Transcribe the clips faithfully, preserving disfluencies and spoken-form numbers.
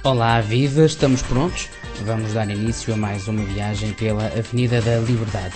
Olá, viva! Estamos prontos? Vamos dar início a mais uma viagem pela Avenida da Liberdade.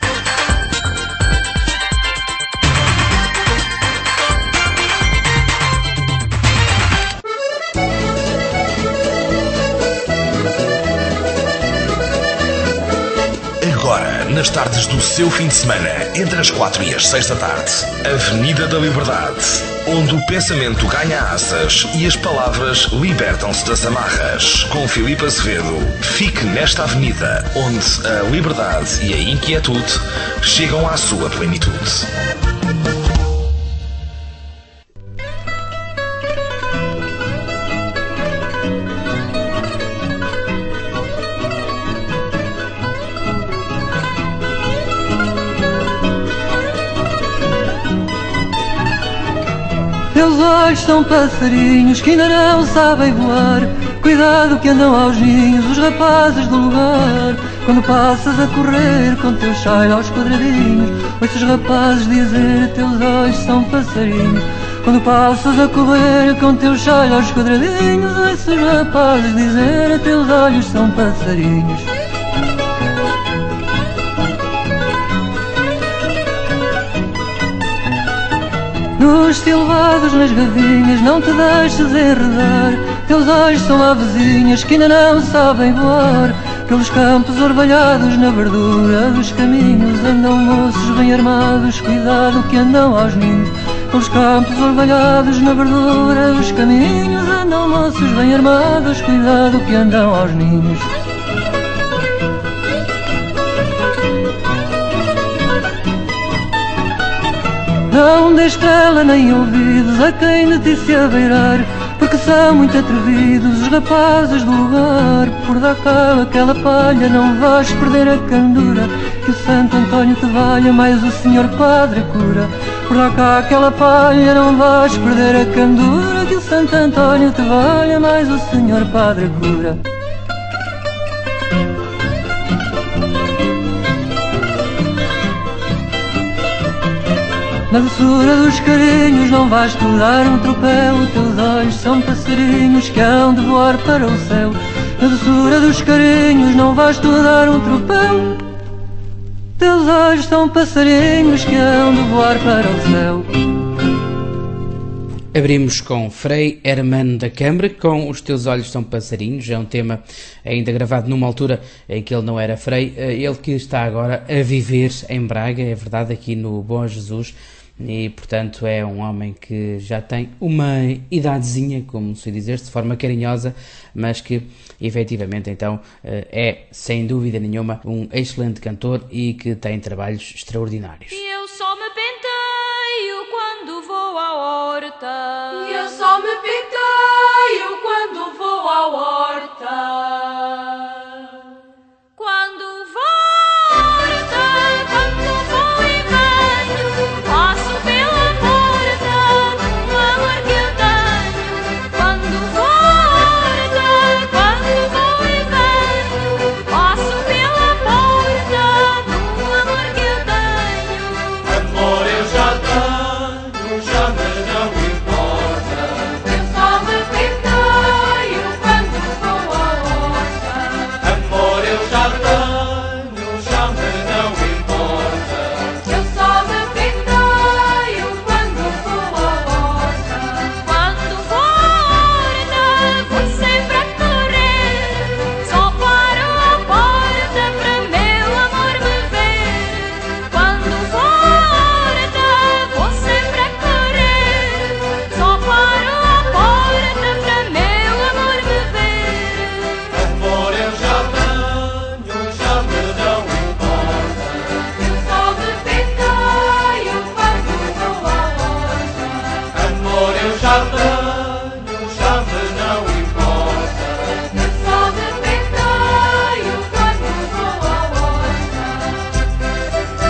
Agora, nas tardes do seu fim de semana, entre as quatro e as seis da tarde, Avenida da Liberdade, onde o pensamento ganha asas e as palavras libertam-se das amarras. Com Filipe Azevedo, fique nesta avenida, onde a liberdade e a inquietude chegam à sua plenitude. Teus olhos são passarinhos que ainda não sabem voar. Cuidado que andam aos ninhos os rapazes do lugar. Quando passas a correr com teu chale aos quadradinhos, ouço os rapazes dizer: teus olhos são passarinhos. Quando passas a correr com teu chale aos quadradinhos, ouço os rapazes dizer: teus olhos são passarinhos. Nos silvados, nas gavinhas, não te deixes enredar. Teus olhos são avezinhas que ainda não sabem voar. Pelos campos orvalhados, na verdura dos caminhos, andam moços bem armados, cuidado que andam aos ninhos. Pelos campos orvalhados, na verdura dos caminhos, andam moços bem armados, cuidado que andam aos ninhos. Não dê estrela nem ouvidos a quem de ti se abeirar, porque são muito atrevidos os rapazes do lugar. Por dar cá aquela palha não vais perder a candura, que o Santo António te valha mais o Senhor Padre cura. Por dar cá aquela palha não vais perder a candura, que o Santo António te valha mais o Senhor Padre cura. Na doçura dos carinhos não vais tu dar um tropel. Teus olhos são passarinhos que hão de voar para o céu. Na doçura dos carinhos não vais tu dar um tropel. Teus olhos são passarinhos que hão de voar para o céu. Abrimos com Frei Hermano da Câmara, com Os Teus Olhos São Passarinhos. É um tema ainda gravado numa altura em que ele não era frei. Ele que está agora a viver em Braga, é verdade, aqui no Bom Jesus. E, portanto, é um homem que já tem uma idadezinha, como se dizer, de forma carinhosa, mas que, efetivamente, então, é, sem dúvida nenhuma, um excelente cantor e que tem trabalhos extraordinários. E eu só me penteio quando vou à horta. E eu só me penteio quando vou à horta. Quando vou à horta, quando vou e venho, passo pela porta do amor que eu tenho. Quando vou à horta, quando vou e venho, passo pela porta do amor que eu tenho. Amor eu já tenho, já mas não importa. Eu só me penteio quando vou à horta. Amor eu já tenho, já mas não importa. Eu só me penteio quando vou à horta. Quando vou à horta, vou sempre a correr, só paro à porta para meu amor me ver. Quando vou à horta, vou sempre a correr, só paro à porta para meu amor me ver. Amor eu já tenho, já mas não importa. Eu só me penteio quando vou à horta. Amor eu já tenho, já mas não importa. Eu só me penteio quando vou à horta.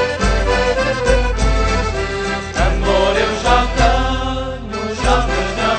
Amor eu já tenho, já mas não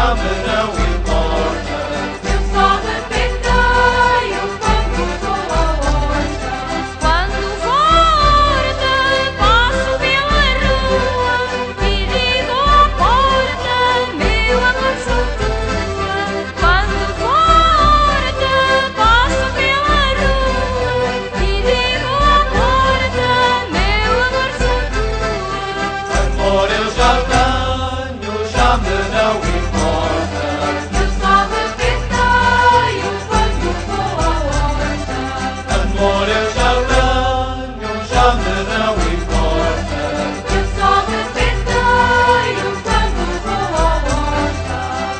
chame não importa. Eu só repeteio quando vou à horta. Quando volta, passo pela rua e digo à porta, meu amor, sou tua. Quando volta, passo pela rua e digo à porta, meu amor, sou tua. Amor eu já tenho, chame não importa. Eu só repeteio quando vou à horta. Amor eu já tenho, chame não importa. Eu só repeteio quando vou à horta.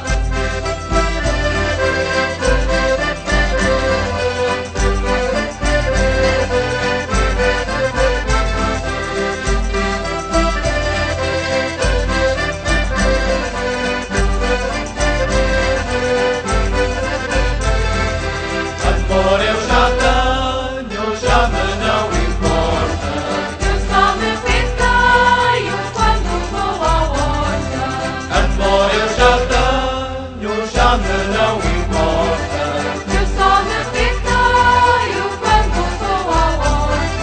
Amor eu já tenho, chame não importa. Eu só repeteio quando vou à horta. Amor eu já tenho, chame não importa. Eu só repeteio quando vou à horta.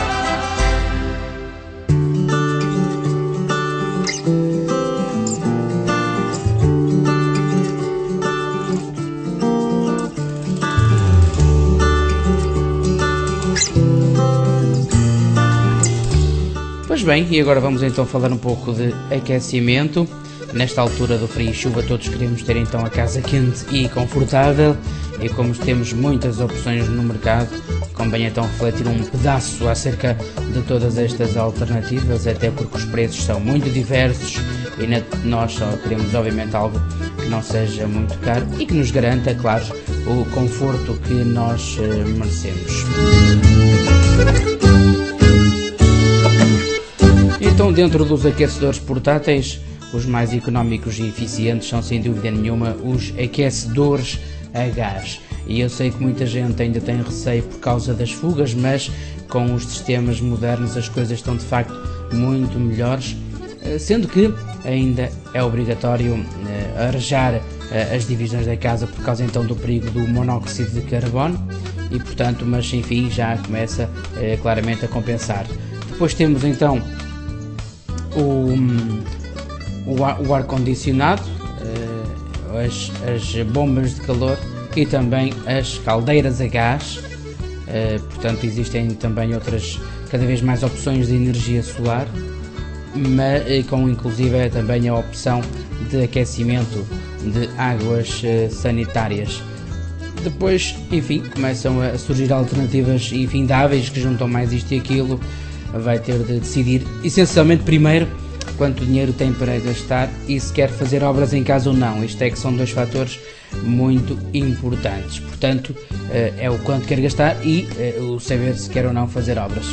Pois bem, e agora vamos então falar um pouco de aquecimento. Nesta altura do frio e chuva todos queremos ter então a casa quente e confortável, e como temos muitas opções no mercado, convém então refletir um pedaço acerca de todas estas alternativas, até porque os preços são muito diversos e na- nós só queremos obviamente algo que não seja muito caro e que nos garanta, claro, o conforto que nós eh, merecemos. Então, dentro dos aquecedores portáteis, os mais económicos e eficientes são sem dúvida nenhuma os aquecedores a gás. E eu sei que muita gente ainda tem receio por causa das fugas, mas com os sistemas modernos as coisas estão de facto muito melhores, eh, sendo que ainda é obrigatório eh, arejar eh, as divisões da casa por causa então do perigo do monóxido de carbono e portanto, mas enfim, já começa eh, claramente a compensar. Depois temos então o, o, ar, o ar-condicionado, eh, as, as bombas de calor e também as caldeiras a gás. Eh, portanto, existem também outras, cada vez mais opções de energia solar, mas, eh, com inclusive também a opção de aquecimento de águas eh, sanitárias. Depois, enfim, começam a surgir alternativas infindáveis que juntam mais isto e aquilo. Vai ter de decidir, essencialmente, primeiro, quanto dinheiro tem para gastar e se quer fazer obras em casa ou não. Isto é que são dois fatores muito importantes. Portanto, é o quanto quer gastar e o saber se quer ou não fazer obras.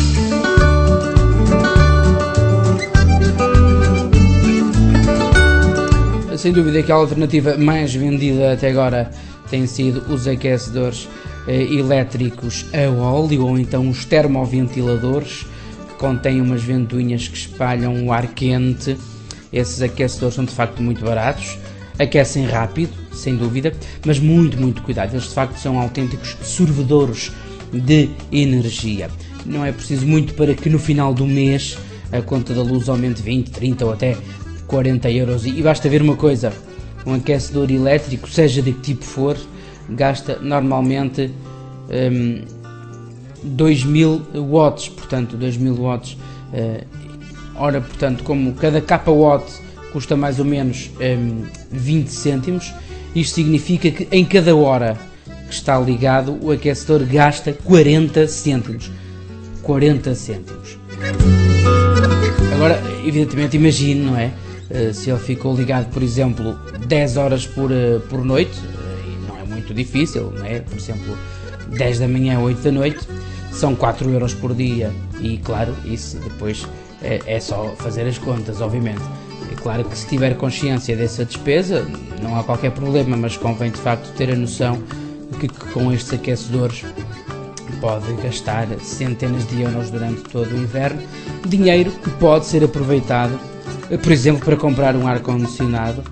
Sem dúvida que a alternativa mais vendida até agora tem sido os aquecedores elétricos a óleo ou então os termoventiladores, que contêm umas ventoinhas que espalham o ar quente. Esses aquecedores são de facto muito baratos, aquecem rápido, sem dúvida, mas muito, muito cuidado. Eles de facto são autênticos sorvedores de energia. Não é preciso muito para que no final do mês a conta da luz aumente vinte, trinta ou até quarenta euros. E basta ver uma coisa, um aquecedor elétrico, seja de que tipo for, gasta normalmente um, dois mil watts, portanto dois mil watts, uh, ora, portanto, como cada kW custa mais ou menos um, vinte cêntimos, isto significa que em cada hora que está ligado o aquecedor gasta quarenta cêntimos. quarenta cêntimos. Agora, evidentemente, imagine, não é? Uh, se ele ficou ligado, por exemplo, dez horas por, uh, por noite, muito difícil, não é? Por exemplo, dez da manhã, oito da noite, são quatro euros por dia e claro, isso depois é, é só fazer as contas, obviamente. É claro que se tiver consciência dessa despesa, não há qualquer problema, mas convém de facto ter a noção de que, que com estes aquecedores pode gastar centenas de euros durante todo o inverno, dinheiro que pode ser aproveitado, por exemplo, para comprar um ar-condicionado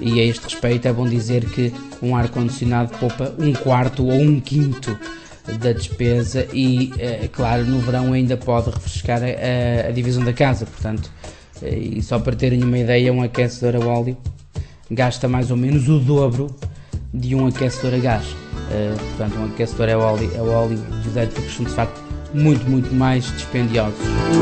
e a este respeito é bom dizer que um ar-condicionado poupa um quarto ou um quinto da despesa e, é claro, no verão ainda pode refrescar a, a divisão da casa, portanto, e só para terem uma ideia, um aquecedor a óleo gasta mais ou menos o dobro de um aquecedor a gás. Uh, portanto, um aquecedor a óleo, a óleo e os elétricos são de facto muito, muito mais dispendiosos.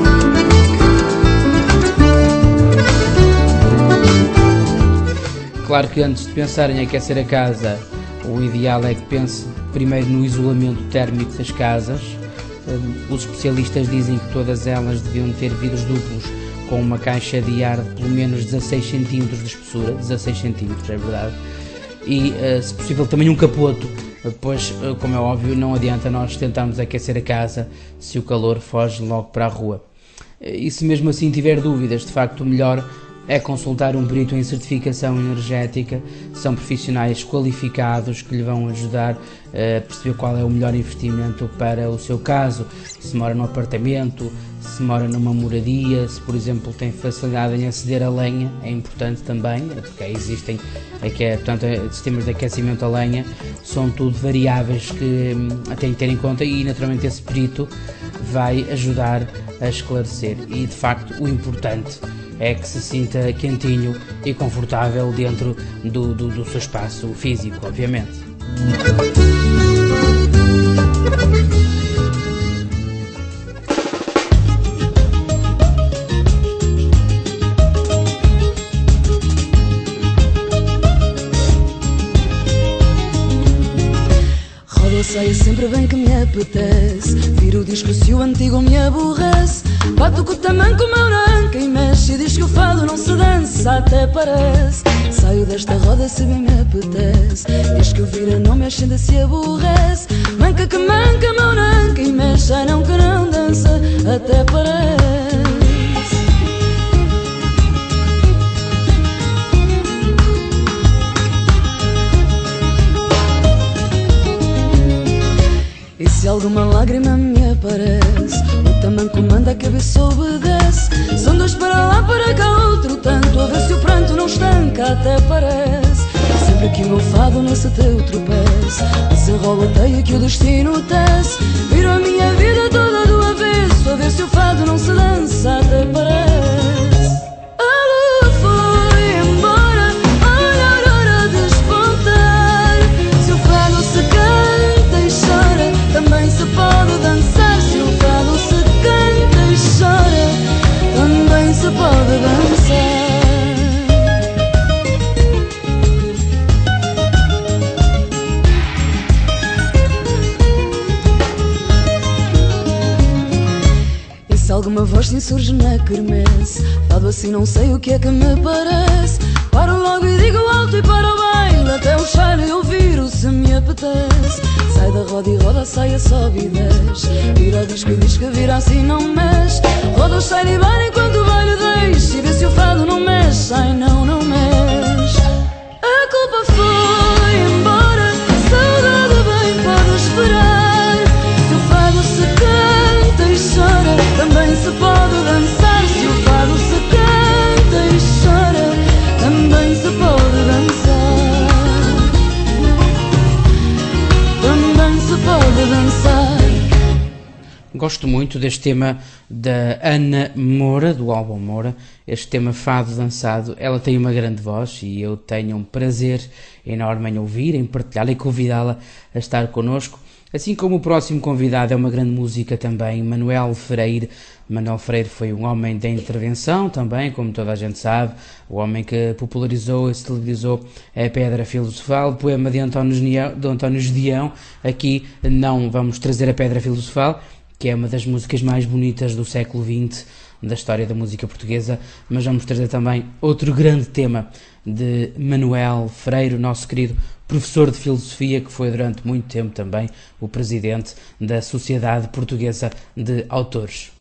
Claro que antes de pensar em aquecer a casa, o ideal é que pense primeiro no isolamento térmico das casas. Uh, os especialistas dizem que todas elas deviam ter vidros duplos com uma caixa de ar de pelo menos dezasseis centímetros de espessura, dezasseis centímetros, é verdade, e uh, se possível também um capoto, pois, uh, como é óbvio, não adianta nós tentarmos aquecer a casa se o calor foge logo para a rua. E se mesmo assim tiver dúvidas, de facto o melhor é consultar um perito em certificação energética. São profissionais qualificados que lhe vão ajudar a perceber qual é o melhor investimento para o seu caso. Se mora num apartamento, se mora numa moradia, se por exemplo tem facilidade em aceder à lenha, é importante também, porque existem aqui, portanto, sistemas de aquecimento a lenha, são tudo variáveis que têm que ter em conta e naturalmente esse perito vai ajudar a esclarecer. E de facto o importante é que se sinta quentinho e confortável dentro do, do, do seu espaço físico, obviamente. Eu sei sempre bem que me apetece viro o disco se o antigo me aborrece. Bato com o tamanco, o meu nanca e mexe e diz que o fado não se dança, até parece. Saio desta roda se bem me apetece. Diz que o vira não mexe ainda se aborrece. Manca que manca, meu nanca e mexe, ai não que não dança, até parece. E se alguma lágrima me aparece, o tamanco manda, a cabeça obedece. São dois para lá, para cá, outro tanto, a ver se o pranto não estanca, até parece. Sempre que o meu fado nesse teu tropeço, desenrola a teia que o destino tece. Viro a minha vida toda do avesso, a ver se o fado não se dança, até parece. A lua foi embora, olha a hora de despontar. Se o fado se canta e chora, também se pode dançar. Se o fado se canta e chora, também se pode dançar. E se alguma voz se insurge na quermesse, fado assim não sei o que é que me parece. Paro logo e digo alto e para o baile, até o cheiro eu viro se me apetece. Sai da roda e roda, saia, sobe e desce. Vira o disco e diz que vira assim não mexe. Roda o cheiro e vai enquanto o baile deixa. E vê se o fado não mexe, ai não, não mexe. A culpa foi embora, a saudade bem pode esperar. Se o fado se canta e chora, também se pode dançar. Se o fado se canta e chora, também se pode dançar. Também se pode dançar. Gosto muito deste tema da Ana Moura, do álbum Moura, este tema Fado Dançado. Ela tem uma grande voz e eu tenho um prazer enorme em ouvir, em partilhá-la e convidá-la a estar connosco. Assim como o próximo convidado é uma grande música também, Manuel Freire. Manuel Freire foi um homem da intervenção também, como toda a gente sabe, o homem que popularizou e celebrizou a Pedra Filosofal, poema de António Gedeão, de António Gedeão. Aqui não vamos trazer a Pedra Filosofal, que é uma das músicas mais bonitas do século vinte da história da música portuguesa, mas vamos trazer também outro grande tema de Manuel Freire, nosso querido professor de filosofia, que foi durante muito tempo também o presidente da Sociedade Portuguesa de Autores.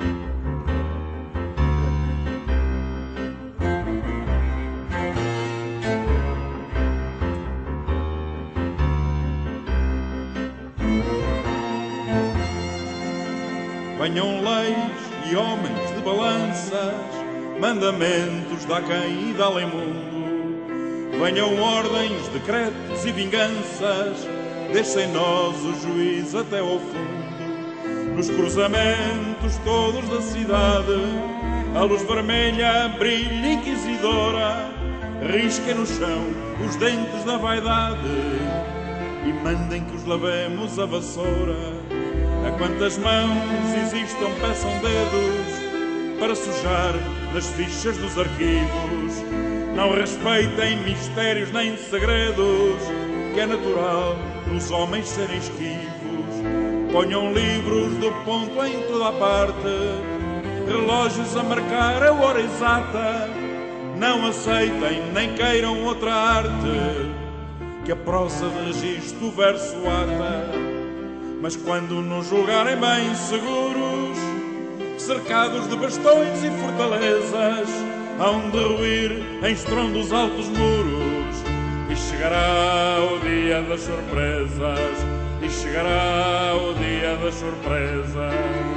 Venham leis e homens de balanças, mandamentos dá quem e dá-lhe mundo. Venham ordens, decretos e vinganças, deixem nós o juiz até ao fundo. Nos cruzamentos todos da cidade, a luz vermelha brilha inquisidora, risquem no chão os dentes da vaidade e mandem que os lavemos a vassoura. A quantas mãos existam peçam dedos para sujar nas fichas dos arquivos. Não respeitem mistérios nem segredos, que é natural os homens serem esquivos. Ponham livros do ponto em toda a parte, relógios a marcar a hora exata. Não aceitem nem queiram outra arte, que a prosa de registro o verso ata. Mas quando nos julgarem bem seguros, cercados de bastões e fortalezas, hão de ruir em estrondos altos muros. E chegará o dia das surpresas, e chegará o dia das surpresas.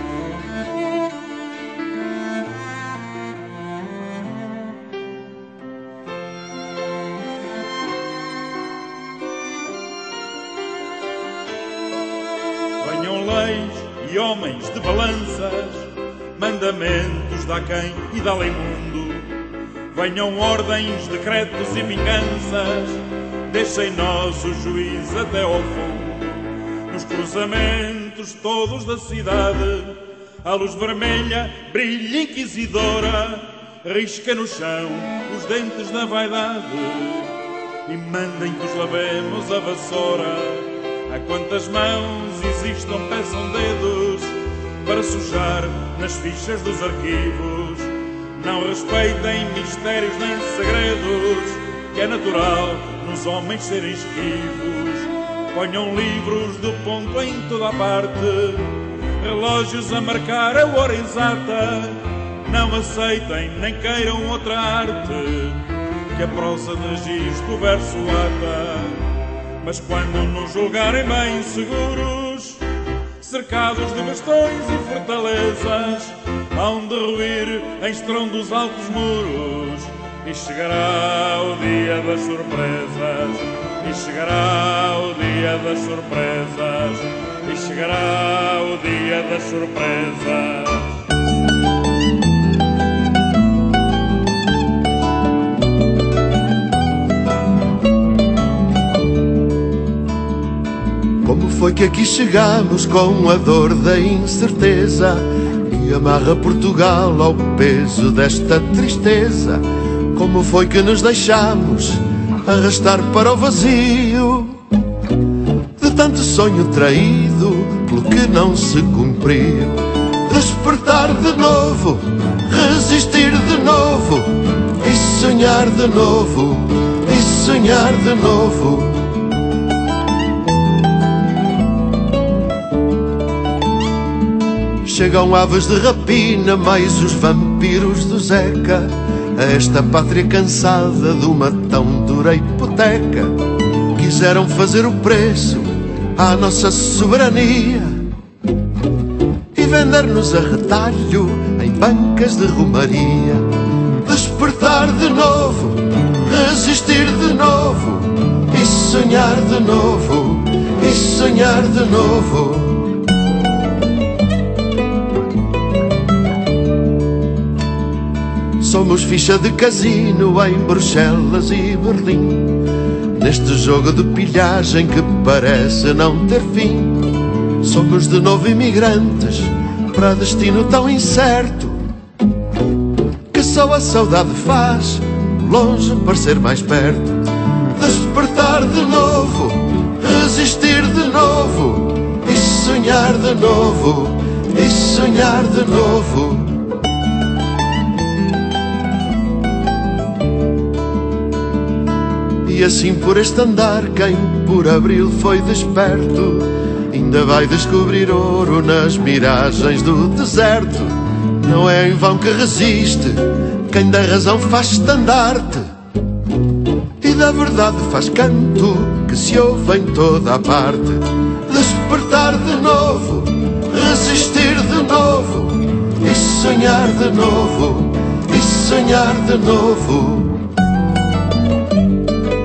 Venham leis e homens de balanças, mandamentos da quem e da lei mundo. Venham ordens, decretos e vinganças, deixem nós o juiz até ao fundo. Nos cruzamentos todos da cidade, a luz vermelha brilha inquisidora, risca no chão os dentes da vaidade e mandem que os lavemos a vassoura. A quantas mãos existam peçam dedos para sujar nas fichas dos arquivos. Não respeitem mistérios nem segredos, que é natural nos homens serem esquivos. Ponham livros do ponto em toda a parte, relógios a marcar a hora exata. Não aceitem nem queiram outra arte, que a prosa de registro o verso ata. Mas quando nos julgarem bem seguros, cercados de bastões e fortalezas, hão de ruir em estrondos altos muros. E chegará o dia das surpresas, e chegará o dia das surpresas, e chegará o dia das surpresas. Como foi que aqui chegamos com a dor da incerteza que amarra Portugal ao peso desta tristeza? Como foi que nos deixamos arrastar para o vazio de tanto sonho traído pelo que não se cumpriu? Despertar de novo, resistir de novo e sonhar de novo, e sonhar de novo. Chegam aves de rapina, mais os vampiros do Zeca, a esta pátria cansada de uma tão dura hipoteca. Quiseram fazer o preço à nossa soberania e vender-nos a retalho em bancas de romaria. Despertar de novo, resistir de novo e sonhar de novo, e sonhar de novo. Somos ficha de casino em Bruxelas e Berlim, neste jogo de pilhagem que parece não ter fim. Somos de novo imigrantes para destino tão incerto, que só a saudade faz longe parecer mais perto. Despertar de novo, resistir de novo e sonhar de novo, e sonhar de novo. E assim por este andar, quem por abril foi desperto, ainda vai descobrir ouro nas miragens do deserto. Não é em vão que resiste quem da razão faz estandarte e da verdade faz canto que se ouve em toda a parte. Despertar de novo, resistir de novo e sonhar de novo, e sonhar de novo.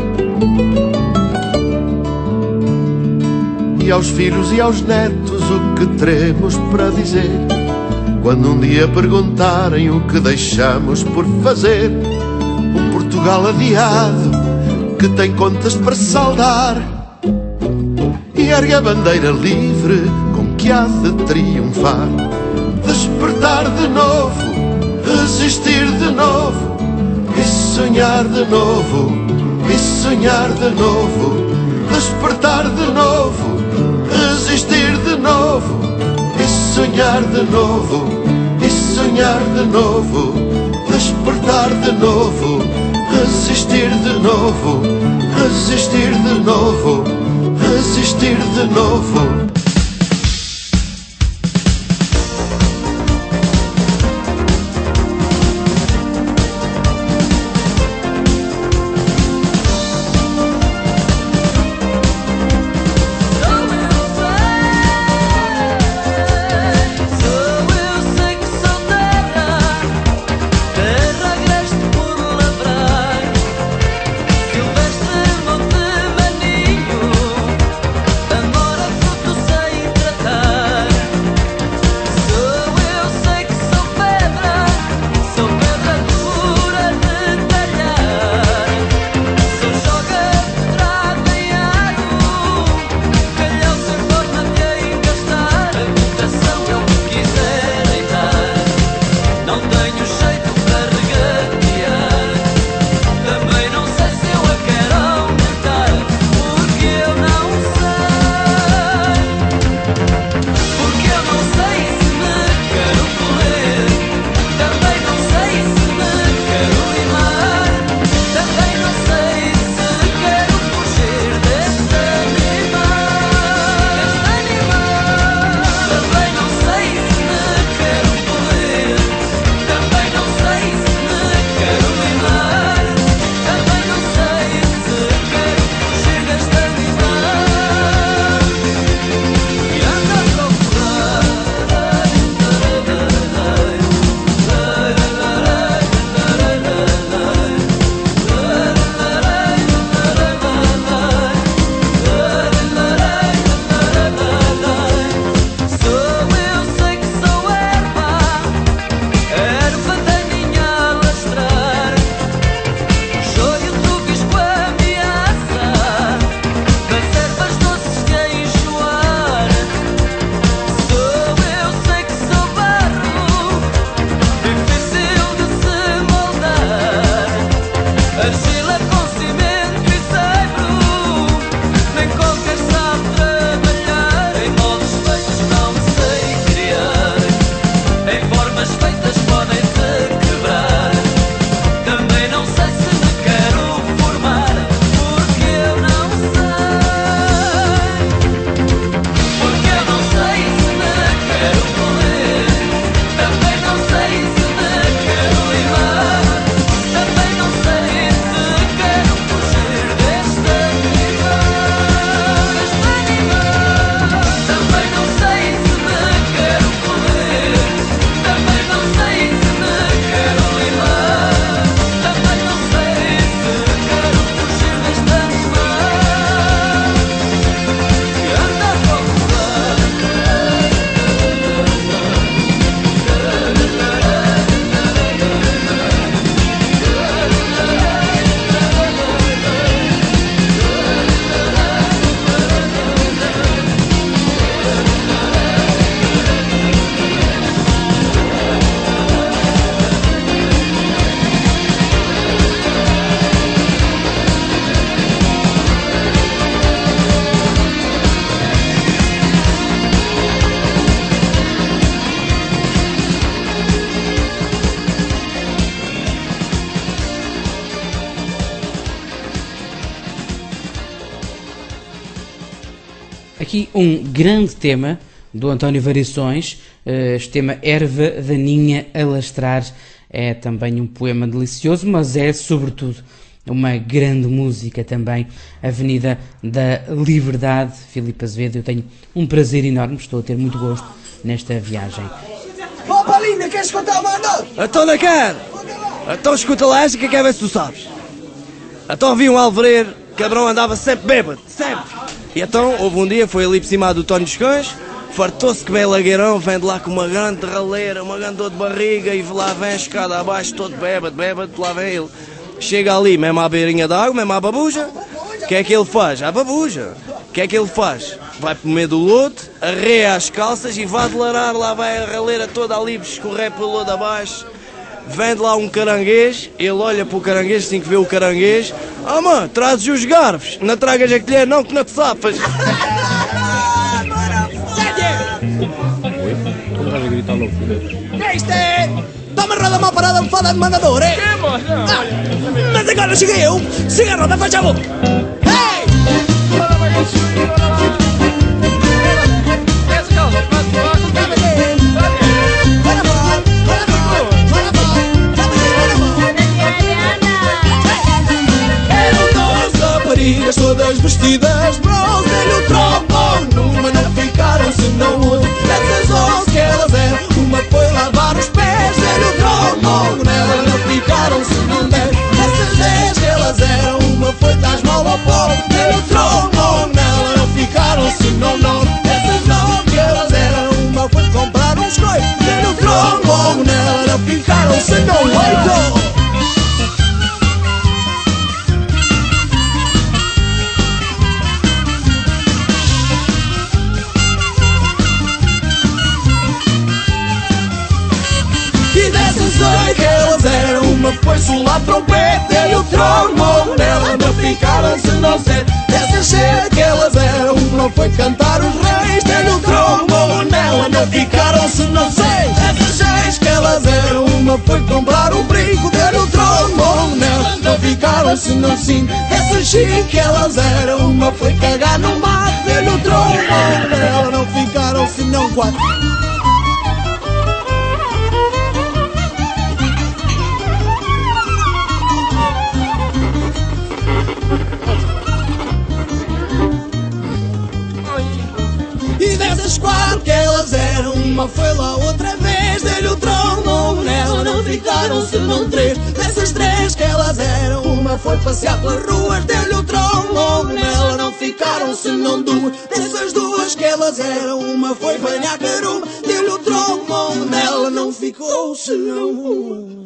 aos filhos e aos netos o que teremos para dizer. Quando um dia perguntarem o que deixamos por fazer, um Portugal adiado que tem contas para saldar, e ergue a bandeira livre com que há de triunfar. Despertar de novo, resistir de novo, e sonhar de novo, e sonhar de novo. Despertar de novo, resistir de novo, e sonhar de novo, e sonhar de novo. Despertar de novo, resistir de novo, resistir de novo, resistir de novo. Aqui um grande tema do António Variações, este tema Erva Daninha a Lastrar, é também um poema delicioso, mas é sobretudo uma grande música também, Avenida da Liberdade. Filipe Azevedo, eu tenho um prazer enorme, estou a ter muito gosto nesta viagem. Ó, Palinha, queres contar uma nota? Então não quero! Então escuta lá esta que quer ver se tu sabes. Então vi um alvereiro, cabrão andava sempre bêbado, sempre. E então, houve um dia, foi ali por cima do Tónio dos Cães, fartou-se que bem lagueirão, vem de lá com uma grande raleira, uma grande dor de barriga, e lá vem a escada abaixo, todo bêbado, bêbado, lá vem ele. Chega ali, mesmo à beirinha da água, mesmo à babuja, o que é que ele faz? À babuja. O que é que ele faz? Vai para o meio do lodo, arreia as calças e vai delarar, lá vai a raleira toda ali, escorrer pelo lodo abaixo. Vem de lá um caranguês, ele olha para o caranguês, assim que vê o caranguês. Ah, mano, trazes os garfos, não tragas a colher, não, que não te safas. Este! Toma a roda mal parada, me fala de mandador, é? Ah, mas agora cheguei eu! Siga a roda, faz favor! Hey! Eram duas raparigas todas vestidas de bronze, dei-lhe o trombone, numa não ficaram senão onze. Dessas onze que elas eram, uma foi lavar os pés, dei-lhe o trombone, nela não ficaram senão dez. Dessas dez que elas eram, uma foi dar esmola ao povo, dei-lhe o trombone, nela não ficaram senão nove. Dessas nove que elas eram, uma foi comprar uns coitos, dei-lhe o trombone, nela não ficaram senão oito. Que elas eram, uma foi solar trompete, dei-lhe o trombone, nela não ficaram senão sete. Dessas sete que elas eram, uma foi cantar os reis, dei-lhe o trombone, nela não ficaram senão seis. Dessas seis que elas eram, uma foi comprar um brinco, dei-lhe o trombone, nela não ficaram senão cinco. Dessas cinco que elas eram, uma foi cagar no mato, dei-lhe o trombone, nela não ficaram senão quatro. Quatro que elas eram, uma foi lá outra vez, dei-lhe o trombone, nela não ficaram senão três. Dessas três que elas eram, uma foi passear pelas ruas, dei-lhe o trombone, nela não ficaram senão duas. Dessas duas que elas eram, uma foi banhar caruma, dei-lhe o trombone, nela não ficou senão uma.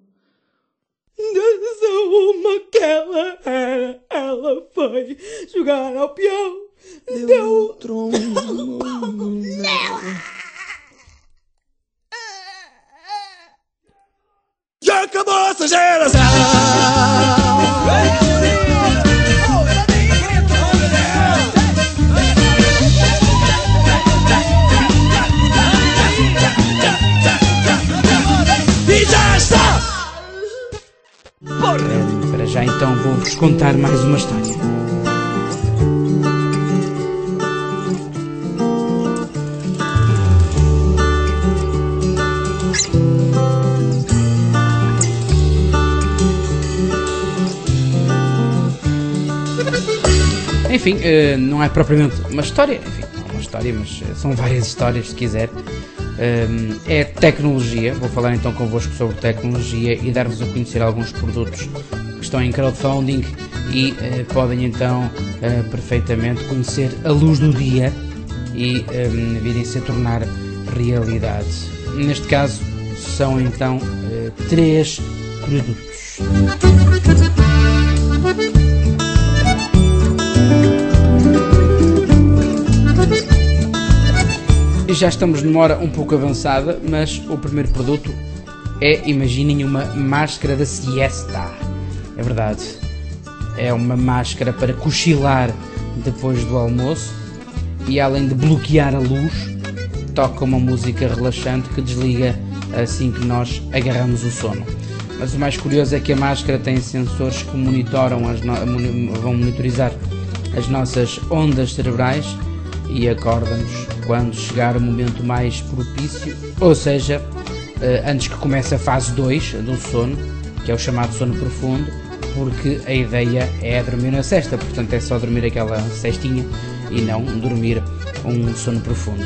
Dessa uma que ela era, ela foi jogar ao peão, deu o trombone nela. Já acabou essa geração. E já está. Para já então vou-vos contar mais uma história. Enfim, não é propriamente uma história, enfim, não é uma história, mas são várias histórias, se quiser. É tecnologia, vou falar então convosco sobre tecnologia e dar-vos a conhecer alguns produtos que estão em crowdfunding e uh, podem então uh, perfeitamente conhecer a luz do dia e um, virem-se a tornar realidade. Neste caso são então uh, três produtos. Já estamos numa hora um pouco avançada, mas o primeiro produto é, imaginem, uma máscara da siesta. É verdade, é uma máscara para cochilar depois do almoço e, além de bloquear a luz, toca uma música relaxante que desliga assim que nós agarramos o sono. Mas o mais curioso é que a máscara tem sensores que monitoram as no... vão monitorizar as nossas ondas cerebrais e acorda-nos quando chegar o momento mais propício, ou seja, antes que comece a fase dois do sono, que é o chamado sono profundo, porque a ideia é dormir na sesta, portanto é só dormir aquela cestinha e não dormir um sono profundo.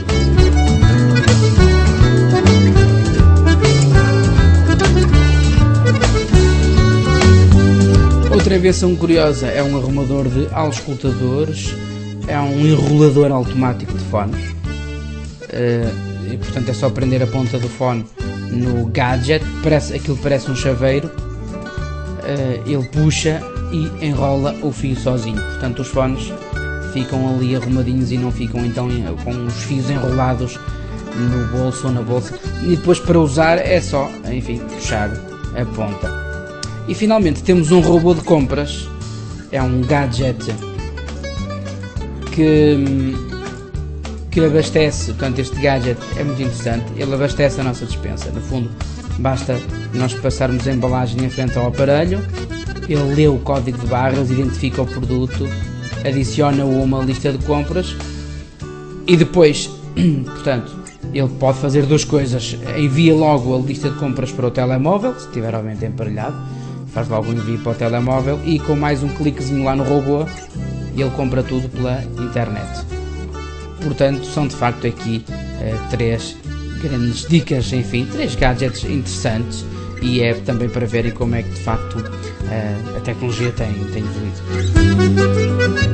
Outra invenção curiosa é um arrumador de auscultadores é um enrolador automático de fones. Uh, e portanto é só prender a ponta do fone no gadget, parece, aquilo parece um chaveiro, uh, ele puxa e enrola o fio sozinho, portanto os fones ficam ali arrumadinhos e não ficam então com os fios enrolados no bolso ou na bolsa, e depois para usar é só, enfim, puxar a ponta. E finalmente temos um robô de compras, é um gadget que que abastece, portanto este gadget é muito interessante, ele abastece a nossa despensa, no fundo basta nós passarmos a embalagem em frente ao aparelho, ele lê o código de barras, identifica o produto, adiciona-o a uma lista de compras e depois, portanto, ele pode fazer duas coisas, envia logo a lista de compras para o telemóvel, se estiver obviamente emparelhado, faz logo o envio para o telemóvel e com mais um cliquezinho lá no robô, ele compra tudo pela internet. Portanto, são de facto aqui uh, três grandes dicas, enfim, três gadgets interessantes e é também para verem como é que de facto uh, a tecnologia tem, tem evoluído.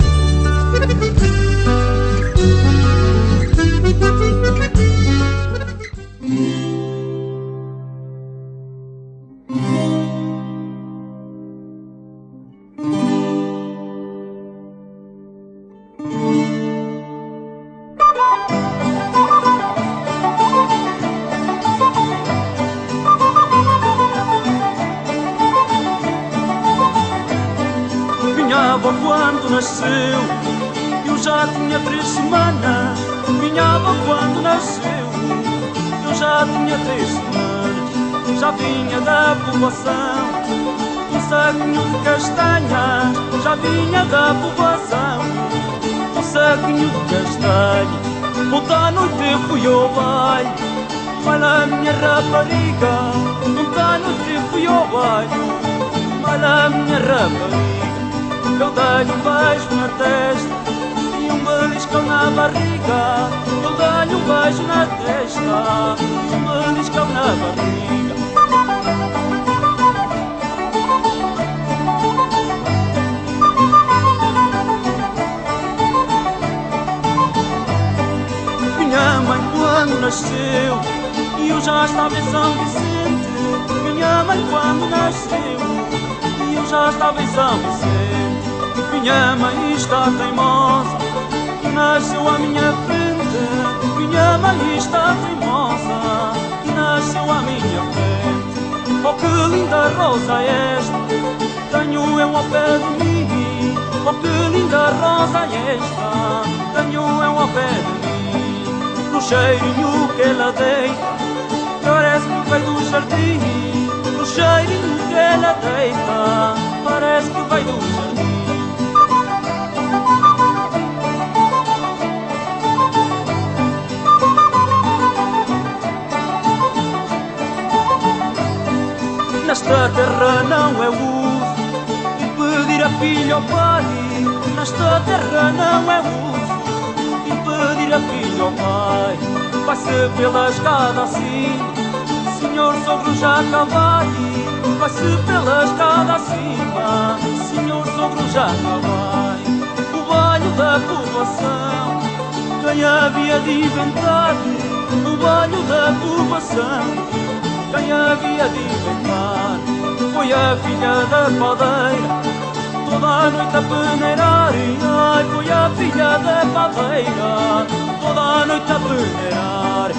Quando nasceu, eu já tinha três semanas. Minha avó quando nasceu, eu já tinha três semanas. Já vinha da povoação, um saquinho de castanhas. Já vinha da povoação, um saquinho de castanhas. Ontem à noite fui ao baile, baile a minha rapariga. Ontem à noite fui ao baile, baile a minha rapariga. Eu dei-lhe um beijo na testa e um beliscão na barriga. Eu dei-lhe um beijo na testa e um beliscão na barriga. Minha mãe quando nasceu e eu já estava em São Vicente. Minha mãe quando nasceu e eu já estava em São Vicente. Minha mãe está teimosa, que nasceu à minha frente. Minha mãe está teimosa, que nasceu à minha frente. Oh, que linda rosa é esta, tenho eu ao pé de mim. Oh, que linda rosa é esta, tenho eu ao pé de mim. No cheirinho que ela deita, parece que veio do jardim. No cheirinho que ela deita, parece que veio do jardim. Nesta terra não é uso de pedir a filha ao pai. Nesta terra não é uso de pedir a filha ao pai. Vai-se pela escada assim, senhor sogro já cá vai. Vai-se pela escada acima, senhor sogro já cá vai. O baile da povoação, quem havia de inventar? O baile da povoação, quem havia de inventar? Foi a filha da padeira, toda a noite a peneirar. Ai, foi a filha da padeira, toda a noite a peneirar.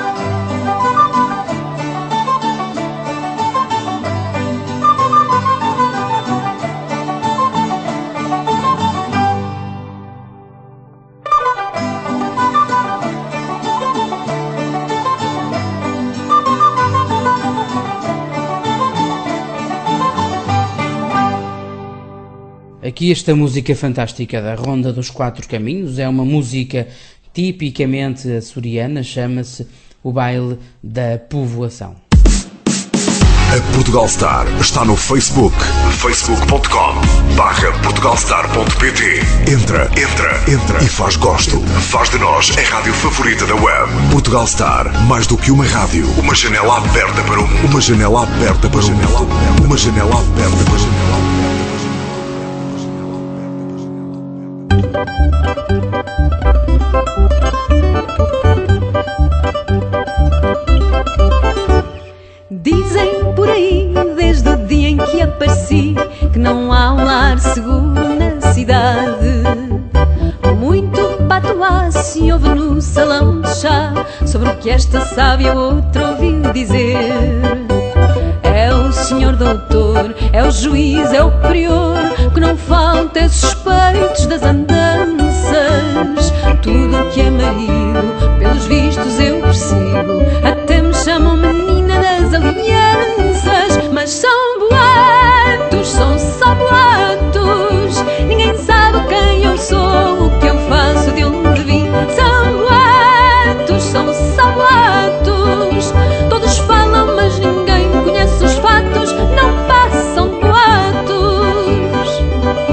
Aqui esta música fantástica da Ronda dos Quatro Caminhos é uma música tipicamente açoriana, chama-se o Baile da Povoação. A Portugal Star está no Facebook, facebook ponto com barra portugalstar ponto pt. Entra, entra, entra e faz gosto. Faz de nós a rádio favorita da web. Portugal Star, mais do que uma rádio, uma janela aberta para o mundo. Uma janela aberta para o mundo. Uma janela aberta para o mundo. Dizem por aí, desde o dia em que apareci, que não há um lar seguro na cidade. Muito patuá se ouve no salão de chá sobre o que esta sábia outra ouviu dizer. É o senhor doutor, é o juiz, é o prior, que não falta é suspeitos das andanças. Tudo o que é marido, pelos vistos eu persigo, até me chamam menina das alianças. Mas são boatos, são só boatos, ninguém sabe quem eu sou, o que eu faço, de onde vim. São boatos, são só boatos, todos falam mas ninguém conhece os fatos, não passam de boatos.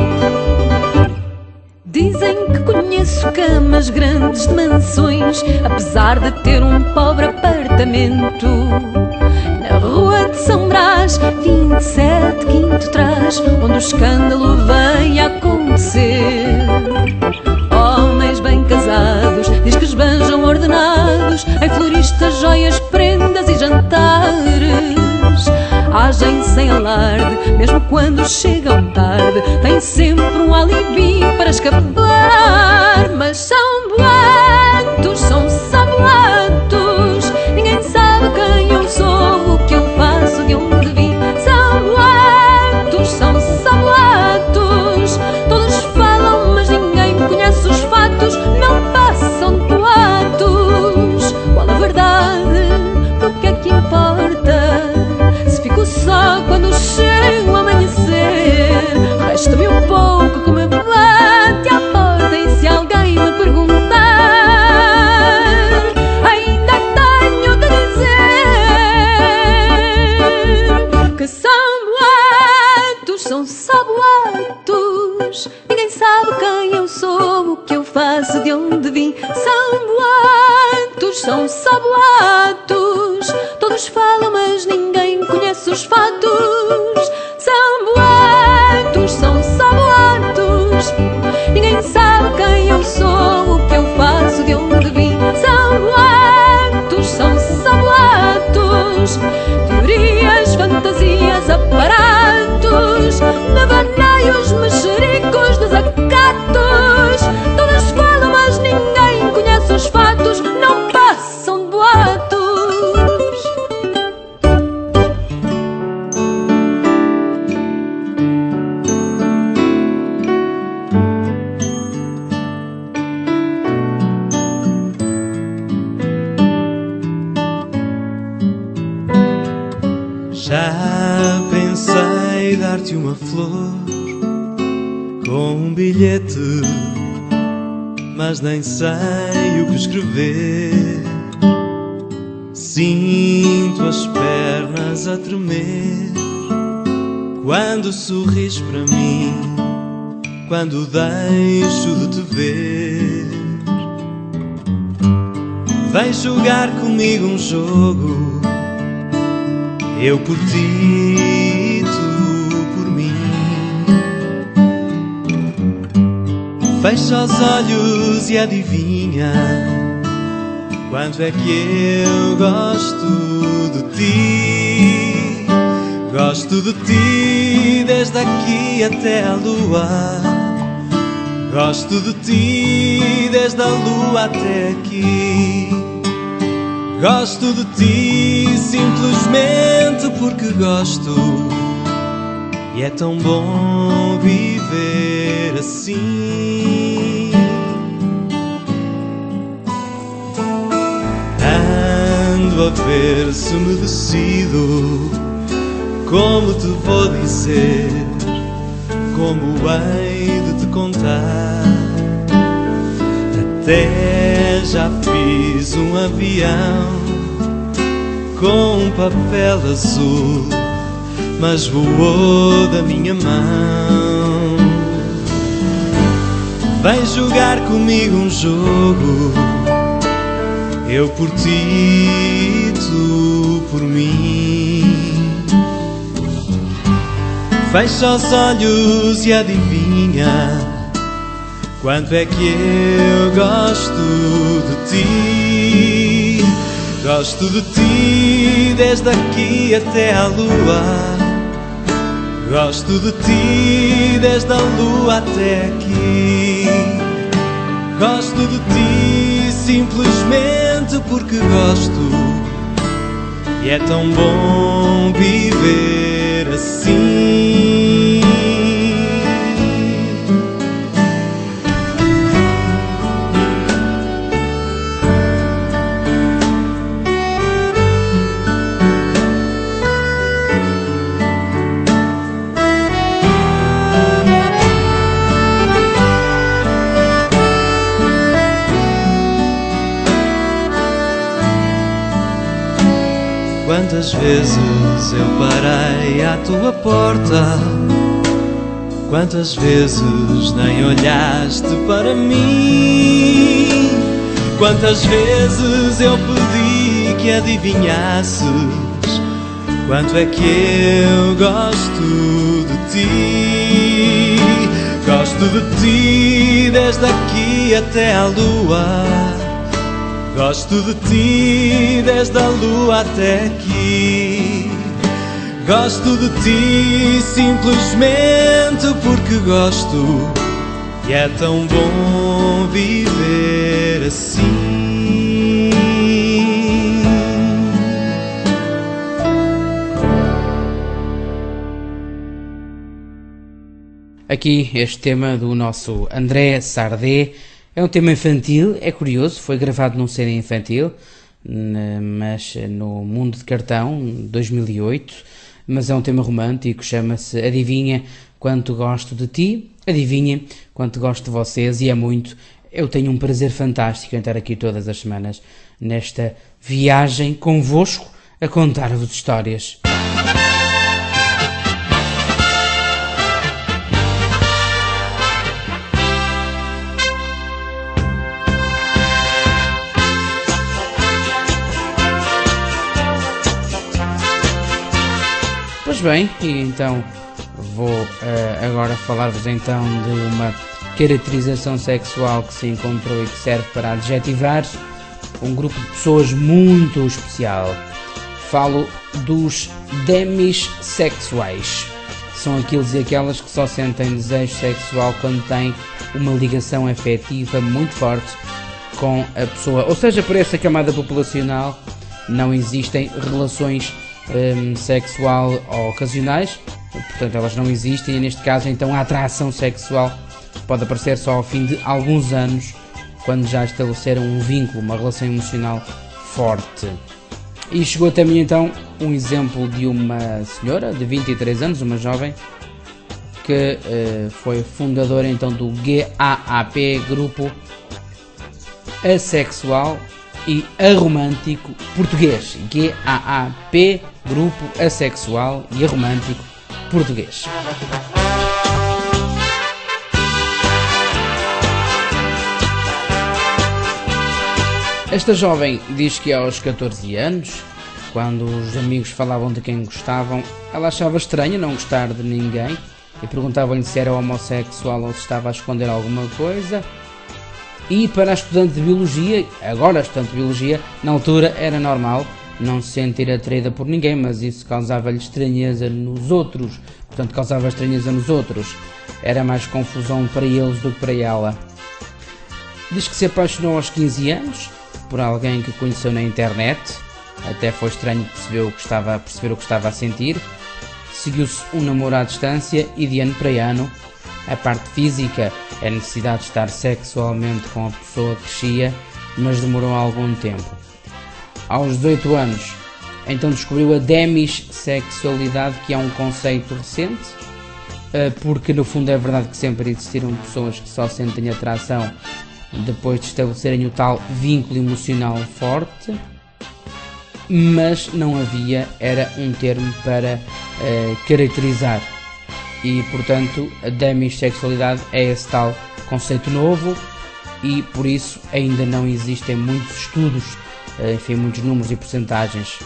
Dizem que conheço camas grandes de mansões, apesar de ter um pobre apartamento na rua de São Brás, vinte e sete, quinto trás, onde o escândalo vem a acontecer. Homens bem casados, diz que esbanjam ordenados em floristas, joias, prendas e jantares. Agem sem alarde, mesmo quando chegam tarde, têm sempre um alibi para escapar. Mas são boatos, são só boatos, ninguém sabe quem eu sou, o que eu faço, de onde vim. São boatos, são só boatos, todos falam mas ninguém conhece os fatos, não passam de boatos. Qual a verdade? O que é que importa? Se fico só quando chego a amanhecer, resta-me um pouco que me bate à porta, e se alguém me perguntar, ainda tenho de dizer que são boatos, são só boatos, ninguém sabe quem eu sou, o que eu faço, de onde vim. São boatos, são só boatos, todos falam mas ninguém conhece os fatos. São boatos, são só boatos, ninguém sabe quem eu sou, o que eu faço, de onde vim. São boatos, são só boatos, teorias, fantasias, aparatos, navaneios, mexericos, desacatos, todas falam mas ninguém conhece os fatos, não passam de boatos. Já pensei dar-te uma flor com um bilhete, mas nem sei o que escrever. Sinto as pernas a tremer quando sorris para mim, quando deixo de te ver. Vem jogar comigo um jogo, eu por ti, tu por mim. Fecha os olhos e adivinha quanto é que eu gosto de ti. Gosto de ti desde aqui até a lua. Gosto de ti desde a lua até aqui. Gosto de ti simplesmente porque gosto, e é tão bom viver assim. Ando a ver se me decido como te vou dizer, como hei de te contar. Até já fiz um avião com um papel azul, mas voou da minha mão. Vem jogar comigo um jogo, eu por ti, tu por mim. Fecha os olhos e adivinha quanto é que eu gosto de ti. Gosto de ti desde aqui até à lua. Gosto de ti desde a lua até aqui. Gosto de ti simplesmente porque gosto. E é tão bom viver assim. Quantas vezes eu parei à tua porta, quantas vezes nem olhaste para mim, quantas vezes eu pedi que adivinhasses quanto é que eu gosto de ti. Gosto de ti desde aqui até à lua. Gosto de ti desde a lua até aqui. Gosto de ti simplesmente porque gosto. E é tão bom viver assim. Aqui este tema do nosso André Sardé. É um tema infantil, é curioso, foi gravado num C D infantil, mas no Mundo de Cartão, dois mil e oito, mas é um tema romântico, chama-se Adivinha Quanto Gosto de Ti, adivinha quanto gosto de vocês, e é muito. Eu tenho um prazer fantástico em estar aqui todas as semanas, nesta viagem convosco, a contar-vos histórias. Pois bem, e então vou uh, agora falar-vos então de uma caracterização sexual que se encontrou e que serve para adjetivar um grupo de pessoas muito especial. Falo dos demissexuais. São aqueles e aquelas que só sentem desejo sexual quando têm uma ligação afetiva muito forte com a pessoa. Ou seja, por essa camada populacional não existem relações Um, sexual ou ocasionais, portanto elas não existem, e neste caso então a atração sexual pode aparecer só ao fim de alguns anos, quando já estabeleceram um vínculo, uma relação emocional forte. E chegou até mim então um exemplo de uma senhora de vinte e três anos, uma jovem, que uh, foi fundadora então do G A A P, Grupo Assexual e Aromântico Português. G A A P, Grupo Assexual e Aromântico Português. Esta jovem diz que aos catorze anos, quando os amigos falavam de quem gostavam, ela achava estranho não gostar de ninguém e perguntavam-lhe se era homossexual ou se estava a esconder alguma coisa. E para a estudante de Biologia, agora estudante de Biologia, na altura era normal não se sentir atraída por ninguém, mas isso causava-lhe estranheza nos outros, portanto causava estranheza nos outros, era mais confusão para eles do que para ela. Diz que se apaixonou aos quinze anos por alguém que conheceu na internet, até foi estranho perceber o que estava, perceber o que estava a sentir. Seguiu-se um namoro à distância e de ano para ano a parte física, a necessidade de estar sexualmente com a pessoa crescia, mas demorou algum tempo. Aos dezoito anos, então descobriu a demissexualidade, que é um conceito recente, porque no fundo é verdade que sempre existiram pessoas que só sentem atração depois de estabelecerem o tal vínculo emocional forte, mas não havia, era um termo para uh, caracterizar. E portanto a demissexualidade é esse tal conceito novo, e por isso ainda não existem muitos estudos, enfim, muitos números e percentagens.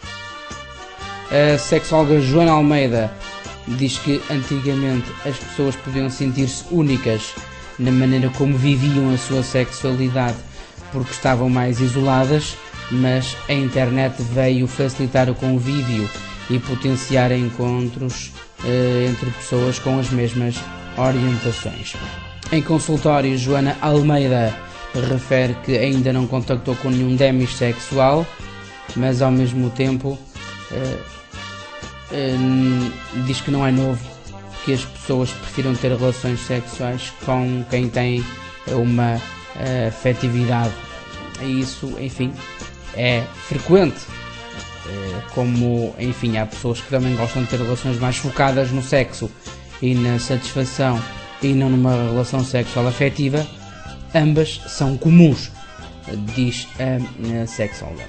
A sexóloga Joana Almeida diz que antigamente as pessoas podiam sentir-se únicas na maneira como viviam a sua sexualidade, porque estavam mais isoladas, mas a internet veio facilitar o convívio e potenciar encontros eh, entre pessoas com as mesmas orientações. Em consultório, Joana Almeida refere que ainda não contactou com nenhum demissexual, mas ao mesmo tempo eh, eh, diz que não é novo que as pessoas prefiram ter relações sexuais com quem tem uma uh, afetividade. E isso, enfim, é frequente. Uh, como, enfim, há pessoas que também gostam de ter relações mais focadas no sexo e na satisfação e não numa relação sexual afetiva. Ambas são comuns, diz a, a sexóloga.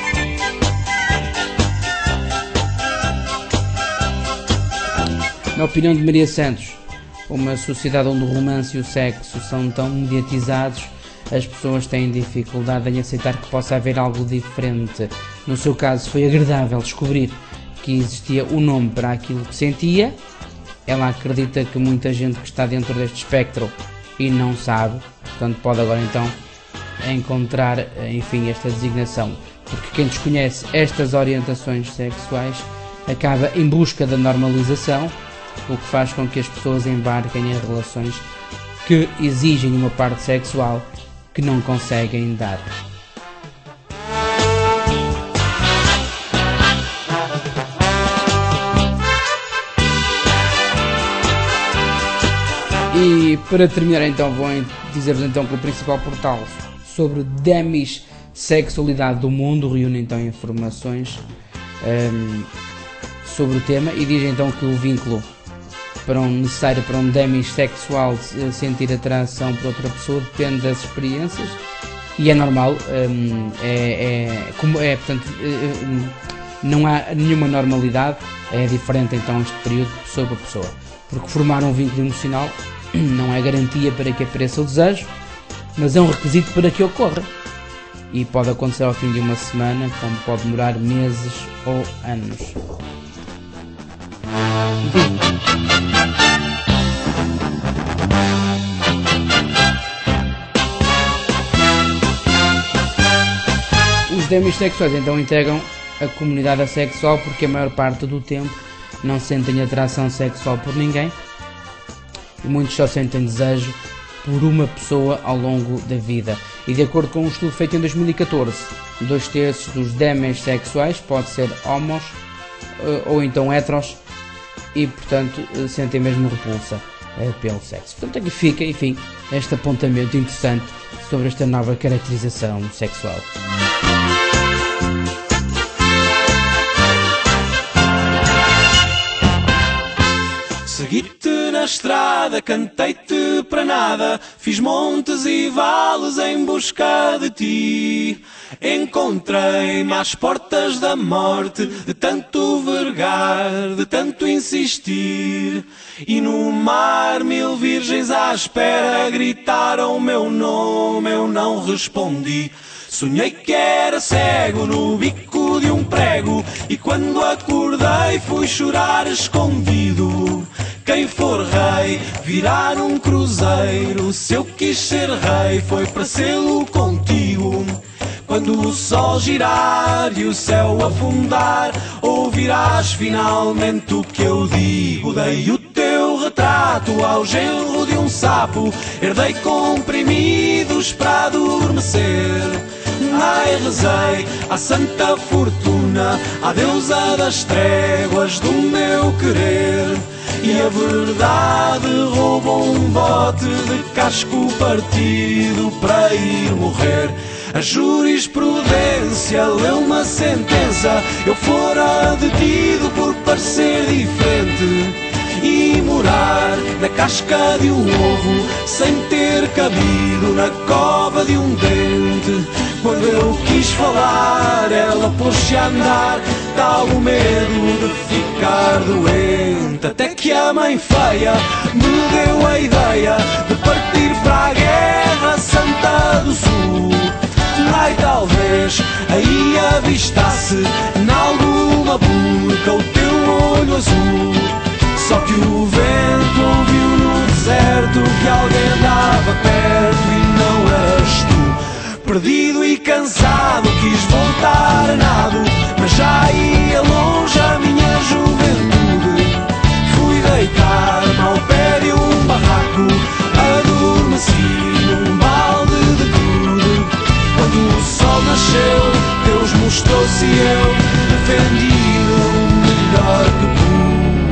Na opinião de Maria Santos, uma sociedade onde o romance e o sexo são tão mediatizados, as pessoas têm dificuldade em aceitar que possa haver algo diferente. No seu caso, foi agradável descobrir que existia um nome para aquilo que sentia. Ela acredita que muita gente que está dentro deste espectro e não sabe, portanto pode agora então encontrar, enfim, esta designação, porque quem desconhece estas orientações sexuais acaba em busca da normalização, o que faz com que as pessoas embarquem em relações que exigem uma parte sexual que não conseguem dar. E para terminar então vou dizer-vos então que o principal portal sobre demissexualidade do mundo reúne então informações um, sobre o tema e diz então que o vínculo para um necessário para um demissexual sentir atração por outra pessoa depende das experiências e é normal, um, é, é, como é, portanto, um, não há nenhuma normalidade, é diferente então este período de pessoa para pessoa, porque formar um vínculo emocional não é garantia para que apareça o desejo, mas é um requisito para que ocorra e pode acontecer ao fim de uma semana, como pode demorar meses ou anos. Os demissexuais então integram a comunidade assexual porque a maior parte do tempo não sentem atração sexual por ninguém e muitos só sentem desejo por uma pessoa ao longo da vida. E de acordo com um estudo feito em dois mil e catorze, dois terços dos demissexuais pode ser homos ou então heteros e portanto sentem mesmo repulsa pelo sexo. Portanto aqui fica, enfim, este apontamento interessante sobre esta nova caracterização sexual. Segui-te na estrada, cantei-te para nada, fiz montes e vales em busca de ti. Encontrei-me às portas da morte, de tanto vergar, de tanto insistir. E no mar mil virgens à espera gritaram o meu nome, eu não respondi. Sonhei que era cego no bico de um prego e quando acordei fui chorar escondido. Quem for rei virá num cruzeiro, se eu quis ser rei foi para sê-lo contigo. Quando o sol girar e o céu afundar, ouvirás finalmente o que eu digo. Dei o teu retrato ao genro de um sapo, herdei comprimidos para adormecer. Ai, rezei à Santa Fortuna, à deusa das tréguas do meu querer. E a verdade roubou um bote de casco partido para ir morrer. A jurisprudência leu uma sentença, eu fora detido por parecer diferente e morar na casca de um ovo sem ter cabido na cova de um dente. Quando eu quis falar, ela pôs-se a andar, tal o medo de ficar doente. Até que a mãe feia me deu a ideia de partir para a Guerra Santa do Sul. Ai, talvez aí avistasse nalguma burca o teu olho azul. Só que o vento ouviu no deserto que alguém andava perdido e cansado, quis voltar a nado, mas já ia longe a minha juventude. Fui deitar-me ao pé de um barraco, adormeci num balde de grude. Quando o sol nasceu, Deus mostrou-se e eu defendi-o melhor que pude.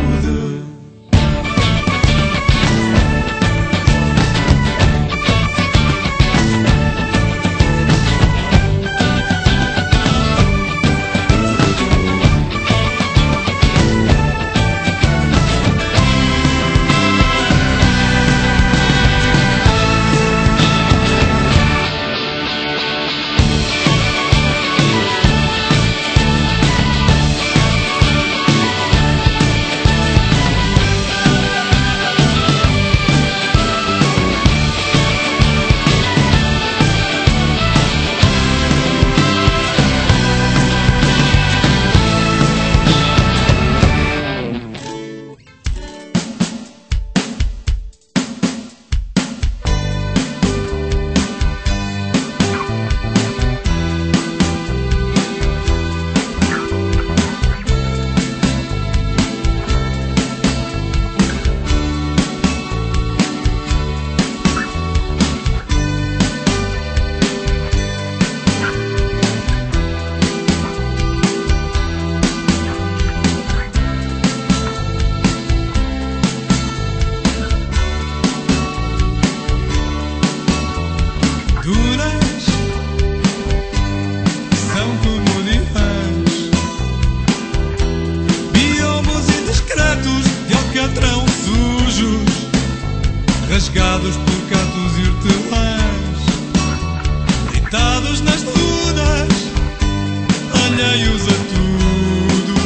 Rasgados por catos e hortelãs, deitados nas dunas, alheios a tudo,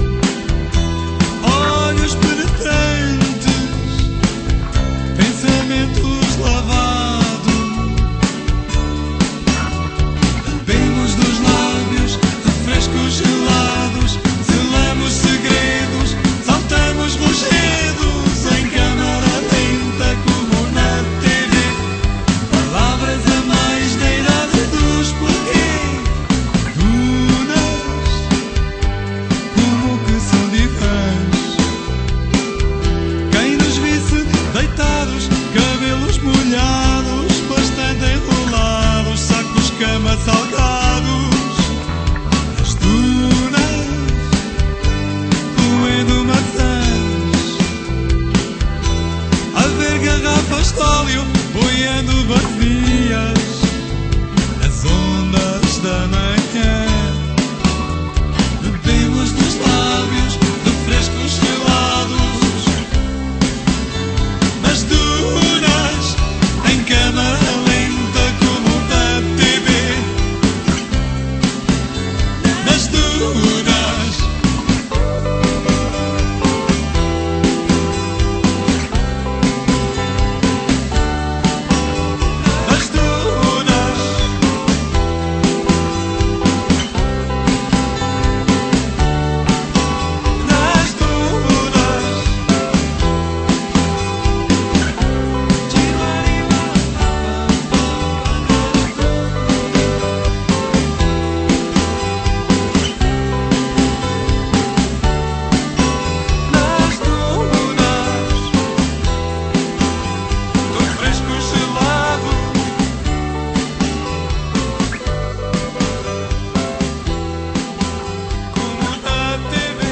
olhos penetrantes, pensamentos lavados. Bebemos dos lábios refrescos gelados, selamos segredos, saltamos rochedos em câmara lenta como na T V. Palavras a mais da idade dos porquê. Dunas, como que são divãs. Quem nos visse deitados, cabelos molhados, bastante enrolados, sacos, cama, salgados. As dunas, roendo maçãs, a ver garrafas de óleo boiando vazias nas ondas da manhã. Bebemos dos lábios refrescos gelados, nas dunas, em câmara lenta como da T V. Nas dunas, nas dunas, nas dunas. Nas dunas, do fresco gelado, como na T V.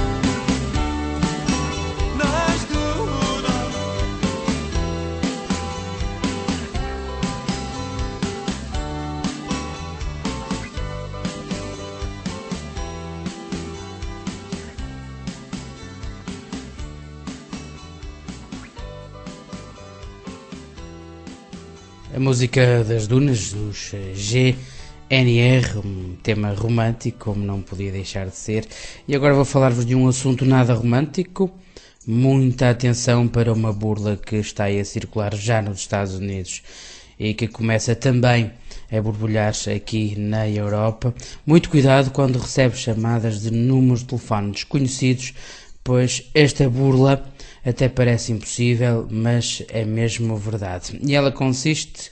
Nas dunas. A música das dunas, dos G N R, um tema romântico, como não podia deixar de ser. E agora vou falar-vos de um assunto nada romântico. Muita atenção para uma burla que está aí a circular já nos Estados Unidos e que começa também a borbulhar aqui na Europa. Muito cuidado quando recebe chamadas de números de telefone desconhecidos, pois esta burla até parece impossível, mas é mesmo verdade. E ela consiste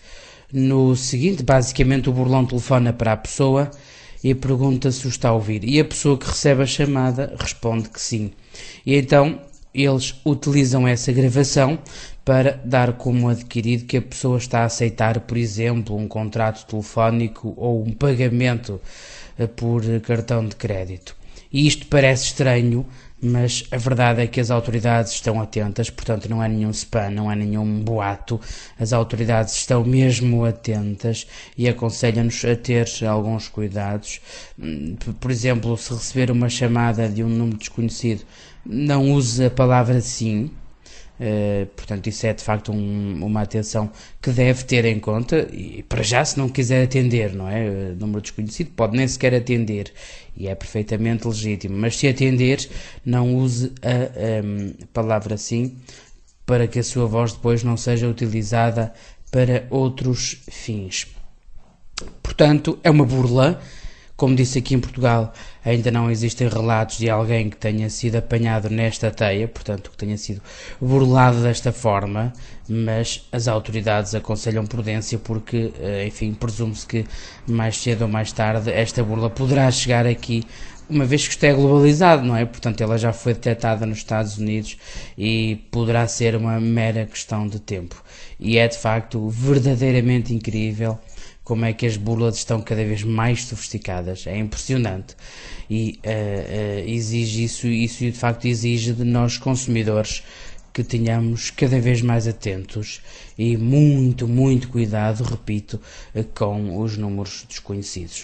no seguinte: basicamente o burlão telefona para a pessoa e pergunta se o está a ouvir, e a pessoa que recebe a chamada responde que sim. E então eles utilizam essa gravação para dar como adquirido que a pessoa está a aceitar, por exemplo, um contrato telefónico ou um pagamento por cartão de crédito. E isto parece estranho, mas a verdade é que as autoridades estão atentas, portanto não é nenhum spam, não é nenhum boato. As autoridades estão mesmo atentas e aconselham-nos a ter alguns cuidados. Por exemplo, se receber uma chamada de um número desconhecido, não use a palavra sim. Uh, portanto, isso é de facto um, uma atenção que deve ter em conta, e para já, se não quiser atender, não é? Uh, número desconhecido, pode nem sequer atender e é perfeitamente legítimo, mas se atender, não use a um, palavra sim, para que a sua voz depois não seja utilizada para outros fins. Portanto, é uma burla. Como disse, aqui em Portugal ainda não existem relatos de alguém que tenha sido apanhado nesta teia, portanto que tenha sido burlado desta forma, mas as autoridades aconselham prudência porque, enfim, presume-se que mais cedo ou mais tarde esta burla poderá chegar aqui, uma vez que isto é globalizado, não é? Portanto, ela já foi detectada nos Estados Unidos e poderá ser uma mera questão de tempo. E é de facto verdadeiramente incrível como é que as burlas estão cada vez mais sofisticadas. É impressionante e uh, uh, exige isso, isso de facto exige de nós consumidores que tenhamos cada vez mais atentos e muito, muito cuidado, repito, uh, com os números desconhecidos.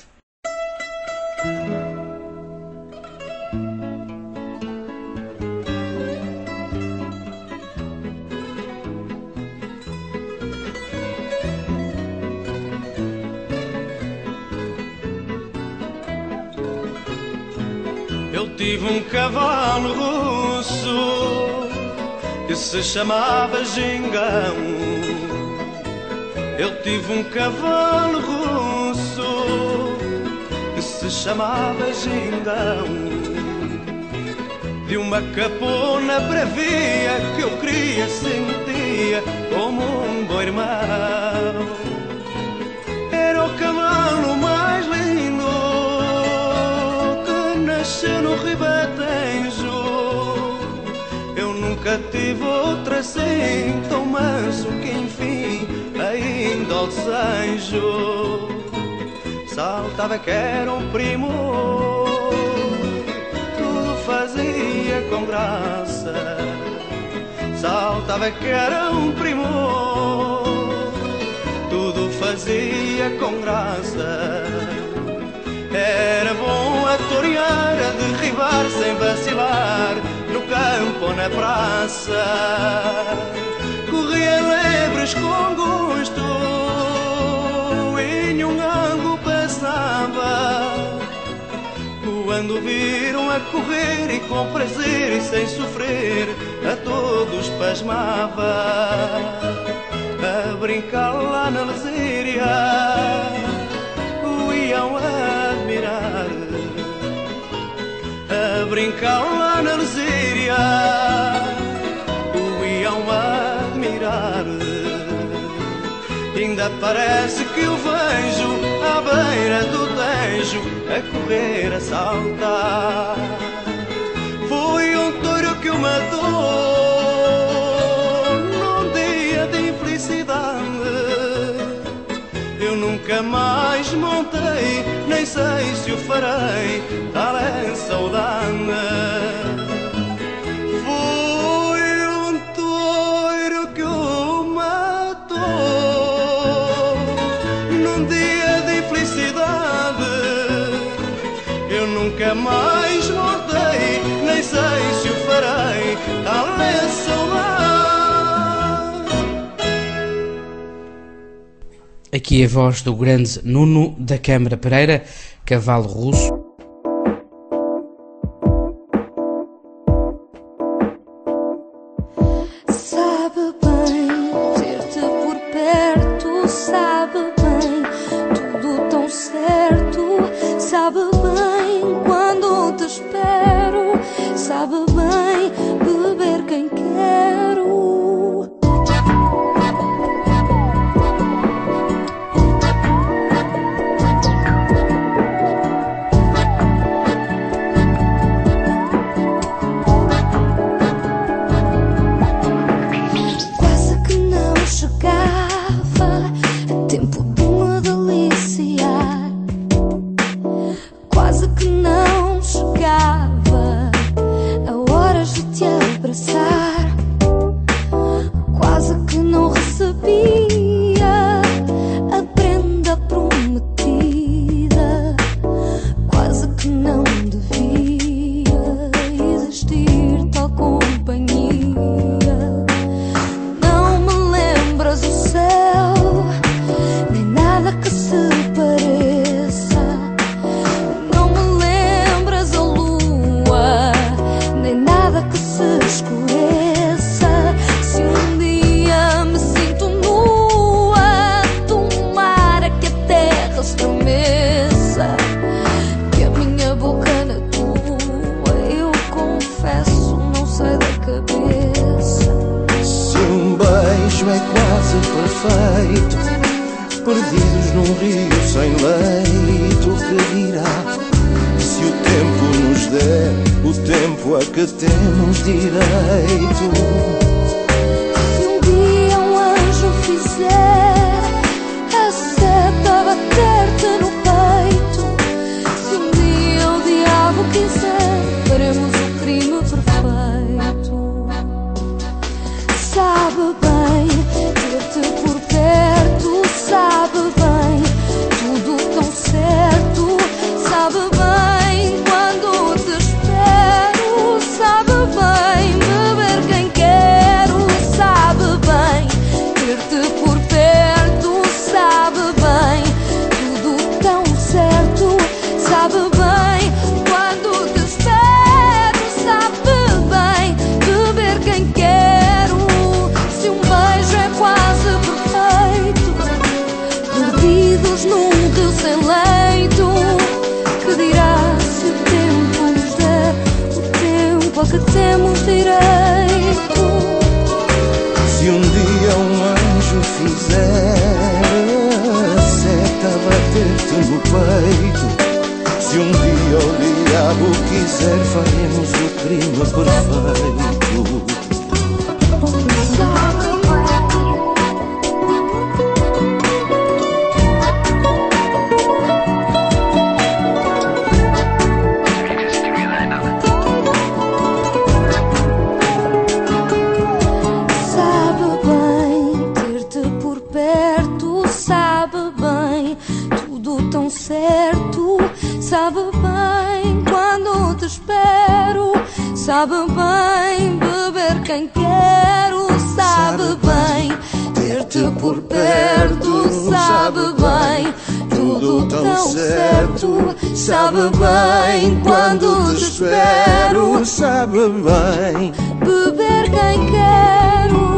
Eu tive um cavalo russo que se chamava Gingão. Eu tive um cavalo russo que se chamava Gingão. De uma capona bravia que eu queria, sentia como um bom irmão. Era o cavalo mais lindo que nasceu no Ribatejo. Eu nunca tive outro assim tão manso que enfim ainda ao desejo. Saltava que era um primor, tudo fazia com graça. Saltava que era um primor, tudo fazia com graça. Era bom a torear, a derribar sem vacilar, no campo ou na praça. Corria lebres com gosto e nenhum ângulo passava. Quando viram a correr e com prazer e sem sofrer, a todos pasmava. A brincar lá na lesíria, o iam admirar. A brincar lá na lesíria, o iam admirar. Ainda parece que o vejo à beira do Tejo, a correr, a saltar. Foi um touro que o matou num dia de infelicidade. Eu nunca mais montei, nem sei se o farei, tal é saudade. Foi um touro que o matou num dia de infelicidade. Eu nunca mais montei, nem sei se o farei, tal é saudade. Aqui a voz do grande Nuno da Câmara Pereira, cavalo russo. Sabe bem ter-te por perto, sabe bem tudo tão certo, sabe bem quando te espero, sabe bem beber quem quero. sabia a prenda prometida, quase que não devia existir tal companhia. Não me lembras o céu, nem nada que se pareça. Não me lembras a lua, nem nada que se escureça. Se um dia me sinto nua, tomara que a terra estremeça, que a minha boca na tua, eu confesso, não sai da cabeça. Se um beijo é quase perfeito, perdidos num rio sem leito, que dirá? Se o tempo nos der o tempo a que temos direito. Se um dia um anjo fizer a seta bater-te no peito, se um dia o diabo quiser, faremos o crime perfeito. Sabe bem ter-te por perto, sabe bem tudo tão certo, sabe bem quando te espero, sabe bem beber quem quero, sabe bem ter-te por perto, sabe bem tudo tão certo, sabe bem quando te espero, sabe bem beber quem quero. Se um beijo é quase perfeito, perdidos num rio sem leito, que dirá se o tempo nos der o tempo a que temos direito? Se um dia um anjo fizer a seta bater-te no peito, se um dia o diabo quiser, faremos o crime perfeito. Sabe bem ter-te por perto, sabe bem tudo tão certo, sabe bem quando te espero, sabe bem beber quem quero, sabe bem ter-te por perto, sabe bem tudo tão certo, sabe bem quando te espero, sabe bem beber quem quero.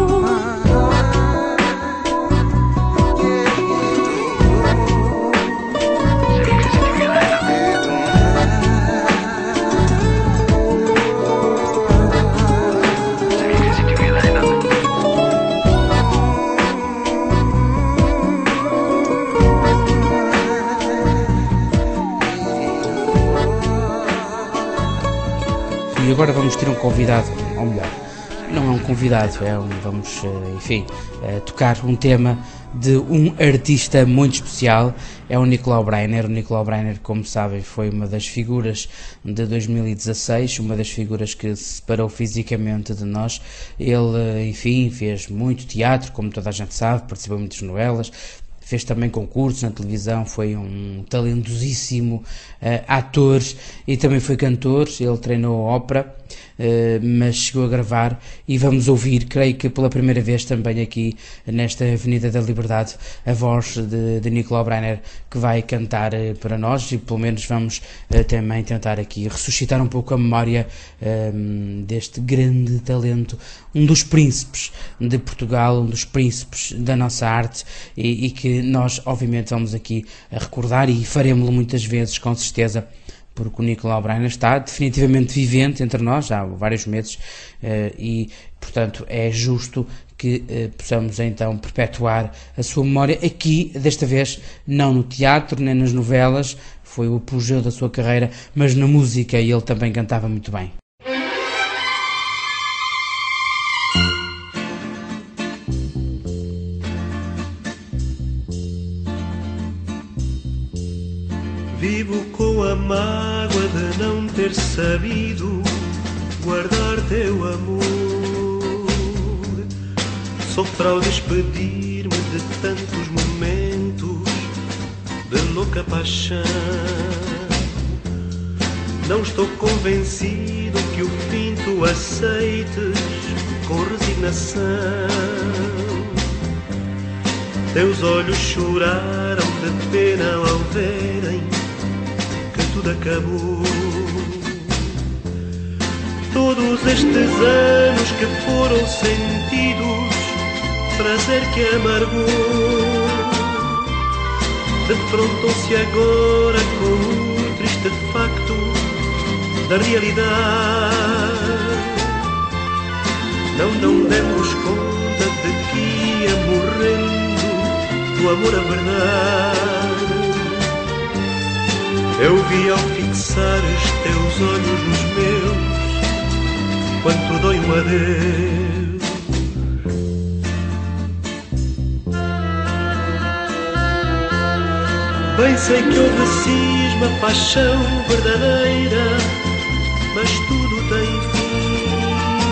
E agora vamos ter um convidado, ou melhor, não é um convidado, é um, vamos, eh, enfim, eh, tocar um tema de um artista muito especial, é o Nicolau Breiner. O Nicolau Breiner, como sabem, foi uma das figuras de dois mil e dezasseis, uma das figuras que se separou fisicamente de nós. Ele, enfim, fez muito teatro, como toda a gente sabe, participou em muitas novelas, fez também concursos na televisão, foi um talentosíssimo uh, ator e também foi cantor. Ele treinou ópera, uh, mas chegou a gravar, e vamos ouvir, creio que pela primeira vez também aqui nesta Avenida da Liberdade, a voz de, de Nicolau Breiner, que vai cantar uh, para nós, e pelo menos vamos uh, também tentar aqui ressuscitar um pouco a memória uh, deste grande talento, um dos príncipes de Portugal, um dos príncipes da nossa arte, e, e que nós obviamente vamos aqui a recordar, e faremos-lo muitas vezes, com certeza, porque o Nicolau Breiner está definitivamente vivente entre nós já há vários meses, e portanto é justo que possamos então perpetuar a sua memória aqui, desta vez não no teatro nem nas novelas, foi o apogeu da sua carreira, mas na música, e ele também cantava muito bem. Vivo com a mágoa de não ter sabido guardar teu amor. Sofro ao despedir-me de tantos momentos de louca paixão. Não estou convencido que o fim tu aceites com resignação. Teus olhos choraram de pena ao verem que tudo acabou. Todos estes anos que foram sentidos, prazer que amargou, defrontou-se agora com o triste facto da realidade. Não, não demos conta de que ia morrendo do amor à verdade. Eu vi ao fixar os teus olhos nos meus quanto dói um adeus. Bem sei que houve cisma, paixão verdadeira, mas tudo tem fim.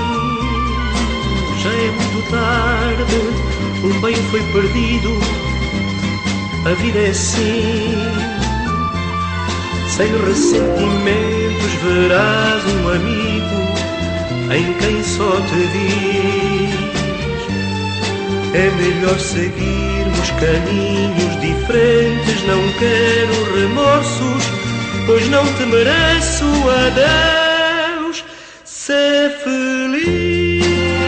Já é muito tarde, um bem foi perdido, a vida é assim. Sem ressentimentos verás um amigo em quem só te diz: é melhor seguirmos caminhos diferentes. Não quero remorsos, pois não te mereço. Adeus, ser feliz.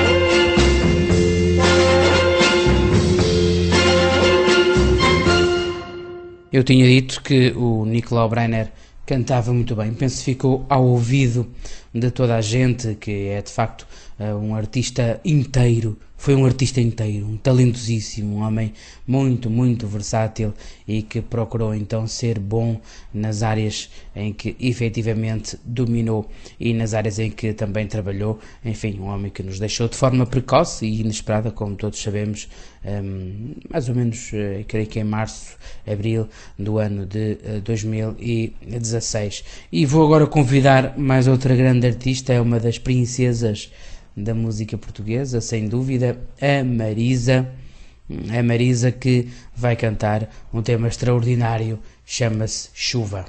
Eu tinha dito que o Nicolau Breiner cantava muito bem, penso que ficou ao ouvido de toda a gente, que é de facto um artista inteiro, foi um artista inteiro, um talentosíssimo, um homem muito, muito versátil e que procurou então ser bom nas áreas em que efetivamente dominou e nas áreas em que também trabalhou. Enfim, um homem que nos deixou de forma precoce e inesperada, como todos sabemos, um, mais ou menos, uh, creio que em março, abril do ano de uh, dois mil e dezasseis. E vou agora convidar mais outra grande artista, é uma das princesas da música portuguesa, sem dúvida, a Marisa. A Marisa, que vai cantar um tema extraordinário, chama-se Chuva.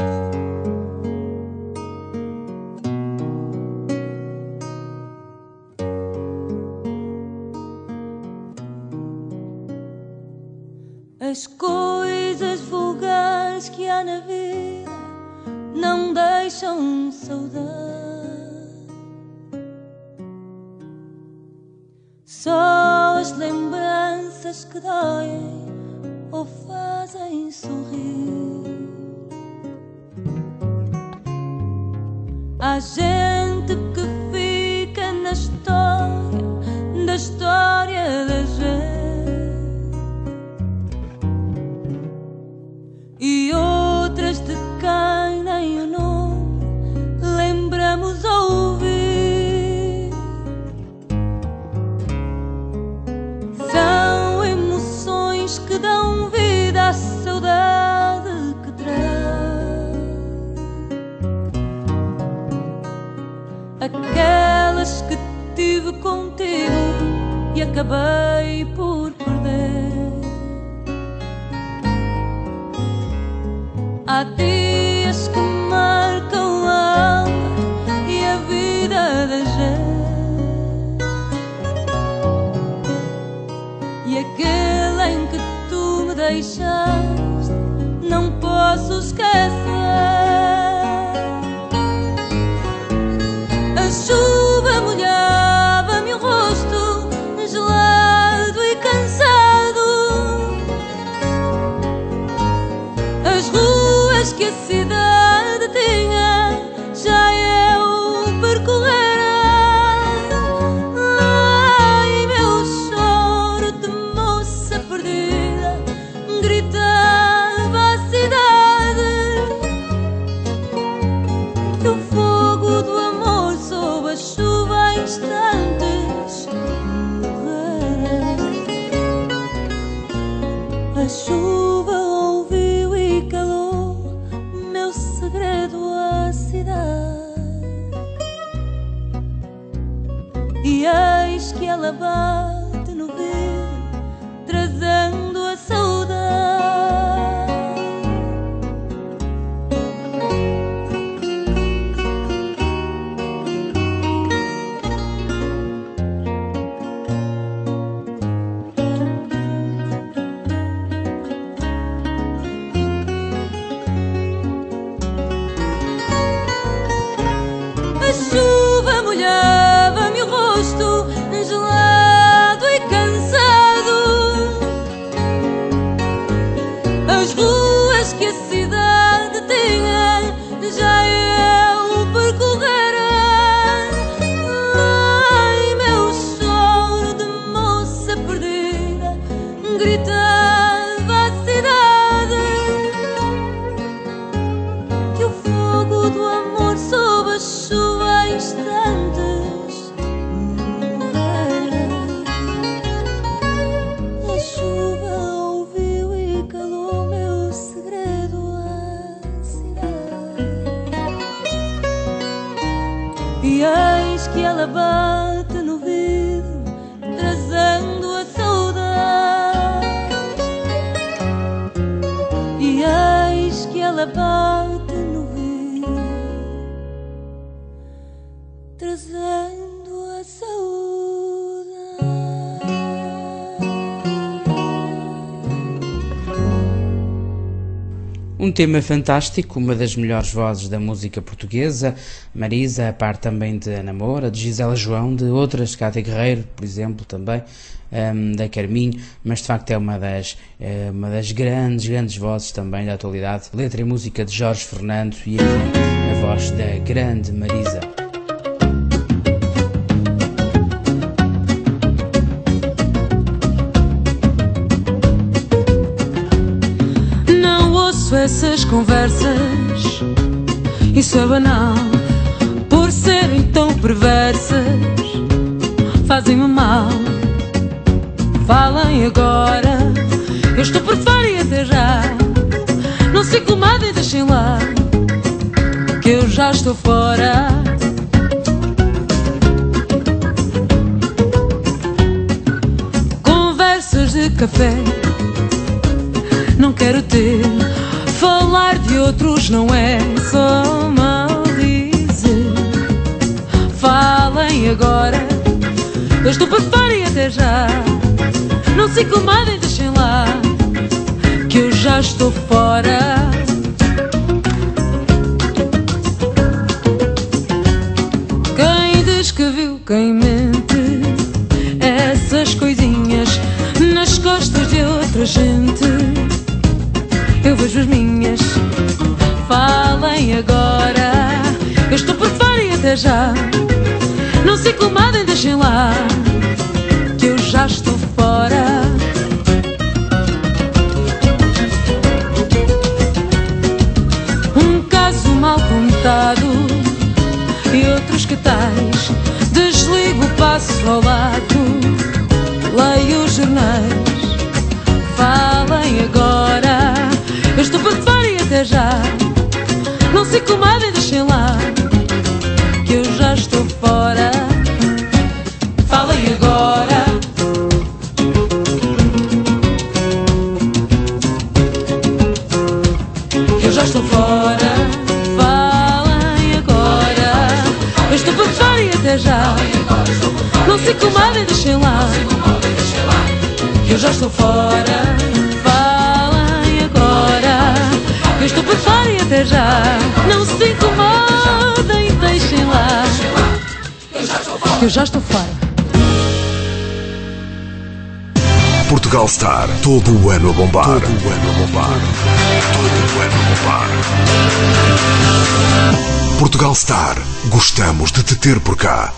As coisas vulgares que há na vida não deixam saudade. Só as lembranças que doem ou fazem sorrir. Há gente que fica na história, da história da gente, e outras de quem nem o nome lembramos ouvir. São emoções que dão vida à saudade que traz, aquelas que tive contigo e acabei por perder. Há dias que marcam a alma e a vida da gente, e aquele em que tu me deixaste não posso esquecer. A chuva molhava-me o rosto, gelado e cansado. As ruas que a cidade tinha já eu percorrera. Ai, meu choro de moça perdida gritava a cidade, que o fogo do amor sob a chuva em instantes morrera. A chuva ouviu e calou meu segredo à cidade, e eis que ela bate no vidro gritava a cidade que o fogo do amor sob a chuva em instantes morrera. A chuva ouviu e calou meu segredo à cidade. E eis que ela bate no vidro, trazendo a saudade. E eis que ela bate no vidro, trazendo a saudade. Um tema fantástico, uma das melhores vozes da música portuguesa, Marisa, a par também de Ana Moura, de Gisela João, de outras, Cátia Guerreiro, por exemplo, também, um, da Carminho, mas de facto é uma das, é uma das grandes, grandes vozes também da atualidade. Letra e música de Jorge Fernando e aqui a voz da grande Marisa. Essas conversas, isso é banal, por serem tão perversas, fazem-me mal. Falem agora, eu estou por fora e até já. Não se incomodem, deixem lá, que eu já estou fora. Conversas de café não quero ter. Falar de outros não é só mal dizer. Falem agora, eu estou para fora e até já. Não se incomodem, deixem lá, que eu já estou fora. Quem diz que viu, quem mente, essas coisinhas nas costas de outra gente. Eu vejo as minhas. Falem agora, eu estou por fora e até já. Não se incomodem, deixem lá, que eu já estou fora. Um caso mal contado e outros que tais. Desligo, passo ao lado, leio os jornais. Falem agora, eu estou por fora e até já. Não se incomodem, deixem lá, que eu já estou fora. Falem agora, que eu já estou fora. Falem agora, eu estou por fora e até já. Não se incomodem, deixem lá, que eu já estou fora. Eu estou por fora e até já. Não se incomodem, deixem lá, que eu já estou fora. Portugal Star, todo o ano a bombar. Todo o ano a bombar. Todo o ano a bombar. Portugal Star, gostamos de te ter por cá.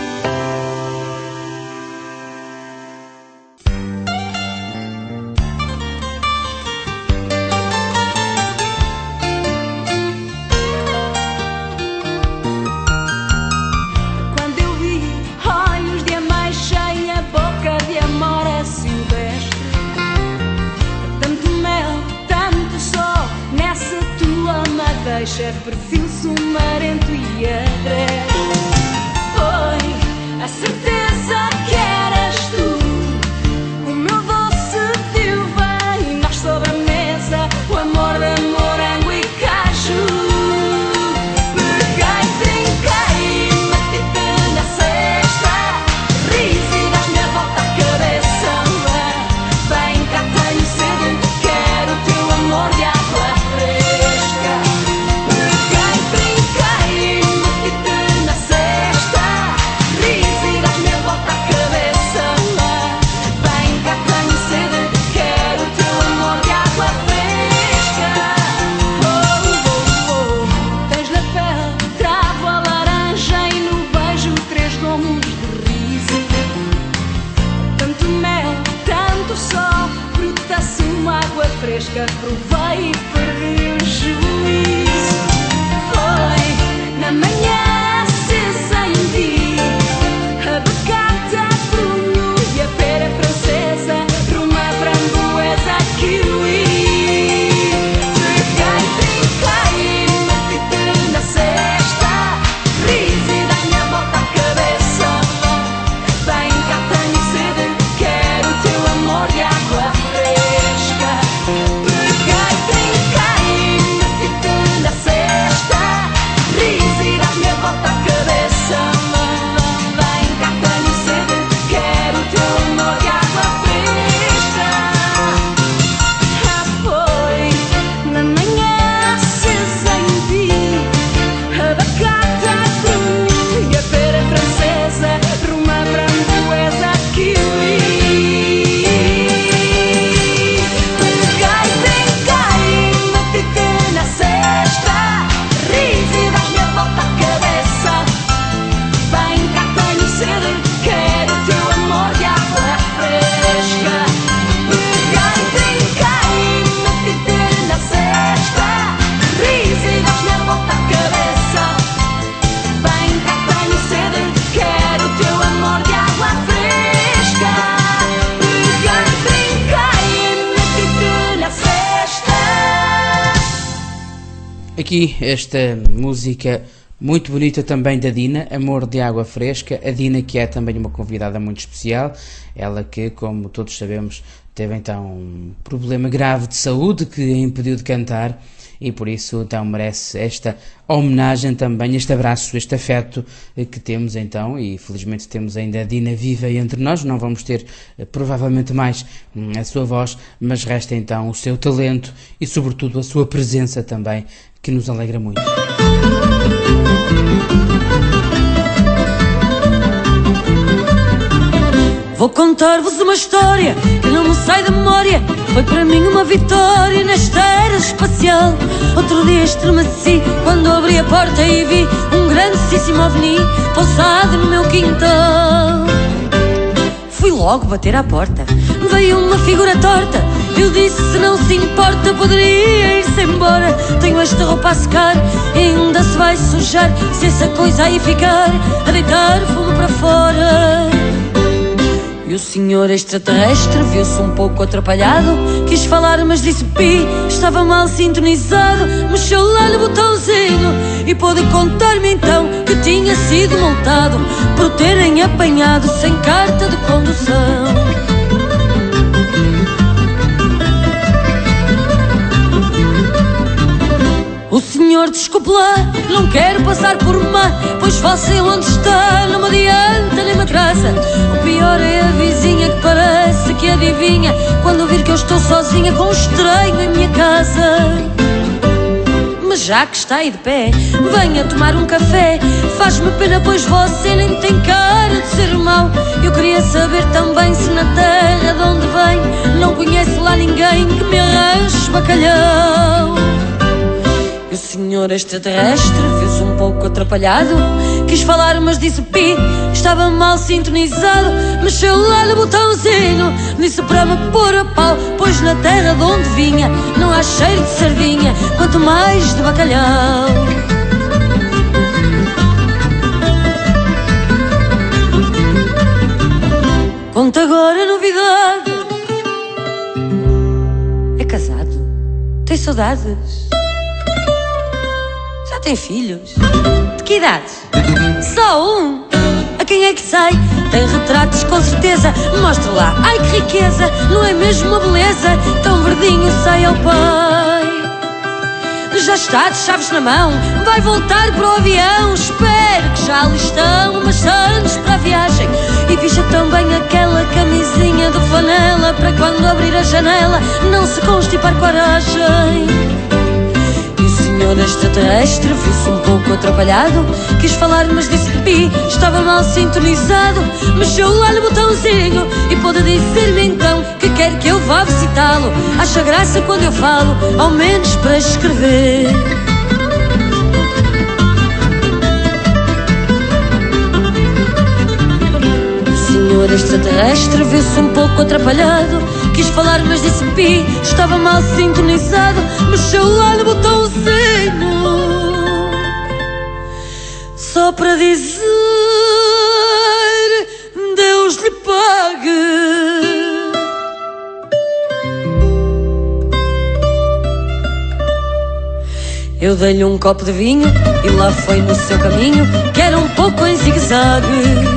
É perfil sumarento e agreste. Foi a certeza que eras tu, o meu doce fio bem, nós sobre a mesa, o amor de morango e caju. Peguei, trinquei, meti-te na cesta, ris e das minha volta a cabeça. Vem cá, tenho cedo, quero o teu amor de água fresca. Peguei, trinquei, meti-te fresca, provei e perdi o juízo. Foi na manhã acesa em ti, a batata, prunho e a pera francesa, ruma, framboesa, kiwi. Peguei, trinquei, meti-te na cesta, ris e dá-me a volta à cabeça. Vem cá, tenho sede, quero o teu amor de água fresca. Peguei, trinquei, meti-te na cesta, ris e dá-me a volta à cabeça. Vem cá, tenho sede, quero o teu amor de água fresca. Ah, foi na manhã acesa em ti, a batata, prunho e a pera francesa, ruma, framboesa, kiwi. Peguei, trinquei, meti-te na cesta, ris e dás-me a volta à cabeça. Vem cá, tenho sede, quero o teu amor de água fresca. Peguei, trinquei, meti-te na cesta, ris e dás-me a volta à cabeça. Vem cá, tenho sede, quero o teu amor de água fresca. Peguei, trinquei, meti-te na cesta. Aqui esta música muito bonita também da Dina, Amor de Água Fresca. A Dina, que é também uma convidada muito especial, ela que, como todos sabemos, teve então um problema grave de saúde que a impediu de cantar e por isso então merece esta homenagem também, este abraço, este afeto que temos então, e felizmente temos ainda a Dina viva entre nós. Não vamos ter eh, provavelmente mais hum, a sua voz, mas resta então o seu talento e sobretudo a sua presença também, que nos alegra muito. Vou contar-vos uma história que não me sai da memória. Foi para mim uma vitória nesta era espacial. Outro dia estremeci quando abri a porta e vi um grandíssimo ovni pousado no meu quintal. Fui logo bater à porta, veio uma figura torta. Eu disse, se não se importa, poderia ir-se embora. Tenho esta roupa a secar e ainda se vai sujar. Se essa coisa aí ficar a deitar fumo para fora. E o senhor extraterrestre viu-se um pouco atrapalhado. Quis falar, mas disse pi, estava mal sintonizado. Mexeu lá no botãozinho e pôde contar-me então que tinha sido multado por terem apanhado sem carta de condução. O senhor, desculpe lá, não quero passar por má, pois você onde está não me adianta nem me atrasa. O pior é a vizinha que parece que adivinha quando vir que eu estou sozinha com um estranho em minha casa. Mas já que está aí de pé, venha tomar um café. Faz-me pena, pois você nem tem cara de ser mau. Eu queria saber também se na terra de onde vem não conhece lá ninguém que me arranje bacalhau. O senhor extraterrestre viu-se um pouco atrapalhado. Quis falar, mas disse pi, estava mal sintonizado. Mexeu lá no botãozinho, disse para me pôr a pau, pois na terra de onde vinha não há cheiro de sardinha, quanto mais de bacalhau. Conta agora a novidade. É casado? Tem saudades? Já tem filhos? De que idade? Só um? A quem é que sai? Tem retratos com certeza. Mostra lá, ai que riqueza. Não é mesmo uma beleza? Tão verdinho sai ao pai. Já está de chaves na mão, vai voltar para o avião. Espero que já ali estão umas sandes para a viagem. E vista também aquela camisinha de flanela, para quando abrir a janela não se constipar coragem. O senhor extraterrestre viu-se um pouco atrapalhado. Quis falar, mas disse pi, estava mal sintonizado. Mexeu lá no botãozinho e pôde dizer-me então que quer que eu vá visitá-lo. Acha graça quando eu falo, ao menos para escrever. O senhor extraterrestre viu-se um pouco atrapalhado. Quis falar, mas disse-me pi. Estava mal sintonizado. Mexeu lá no botão sino, só para dizer Deus lhe pague. Eu dei-lhe um copo de vinho e lá foi no seu caminho, que era um pouco em zigue-zague.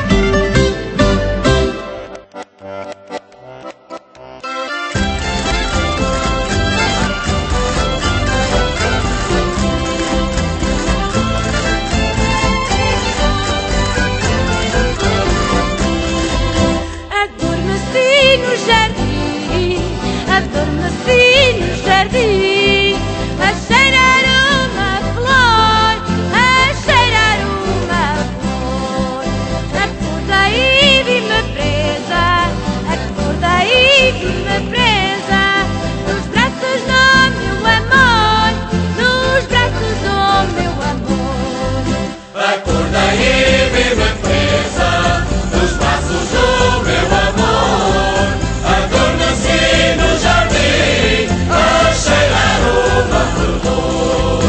Adormeci no jardim, adormeci no jardim, a cheirar uma flor, a cheirar uma flor. Acordei e vi-me presa, acordei e vi-me presa, nos braços do meu amor, nos braços do meu amor. Acordei e vi-me presa, nos braços do meu amor. Adormeci no jardim, a cheirar uma flor.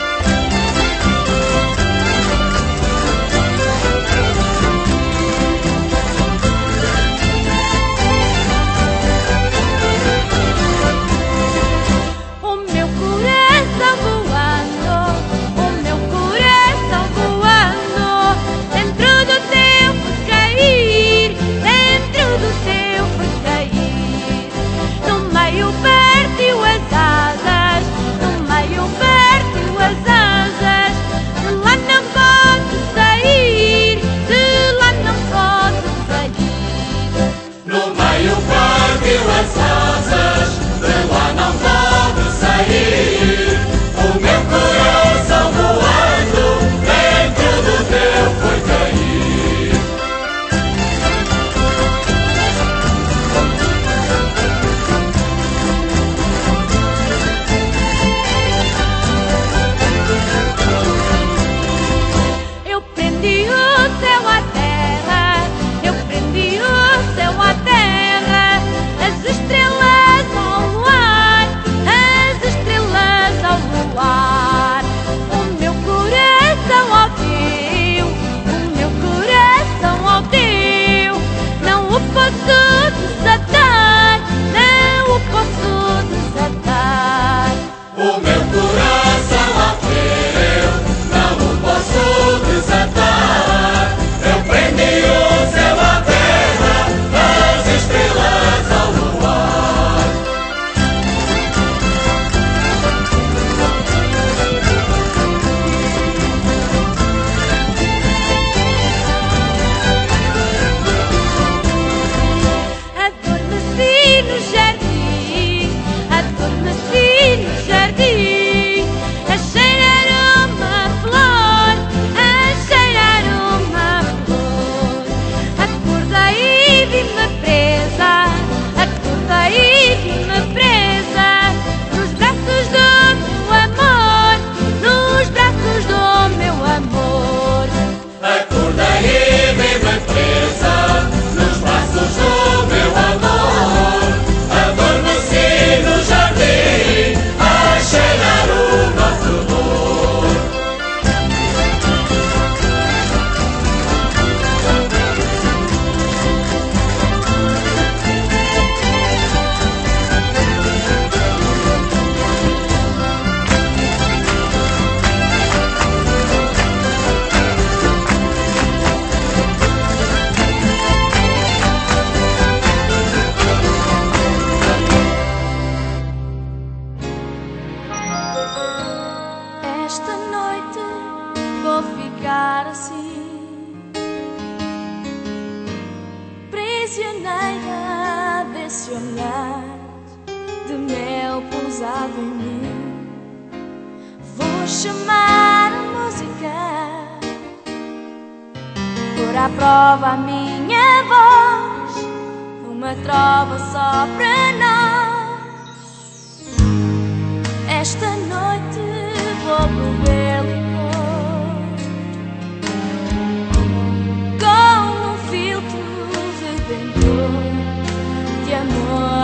O meu coração voando, o meu coração voando, dentro do teu por cair, dentro do teu por cair. No meio partiu as asas, no meio partiu as asas, de lá não pode sair, de lá não pode sair. No meio partiu as asas, de lá não pode sair. O meu coração voando, dentro do teu foi cair. Eu prendi o céu à terra, eu prendi o céu à terra, as estrelas ao luar, as estrelas ao luar. O meu coração ao teu, o meu coração ao teu, não o posso desatar, não o posso desatar. O meu coração ao teu, não o posso desatar. Eu prendi o céu à terra, as estrelas ao luar. Adormeci no jardim, adormeci no jardim, a cheirar uma flor, a cheirar uma flor. Acordei e vi-me presa, acordei e vi-me presa, nos braços do meu amor, nos braços do meu amor. Acordei e vi-me presa, nos braços do meu amor. Adormeci no jardim, a cheirar uma flor. Esta noite vou ficar assim, prisioneira desse olhar de mel pousado em mim. Vou chamar a música, pôr à prova a minha voz, uma trova só para nós. Esta noite vou beber licor com um filtro redentor de amor.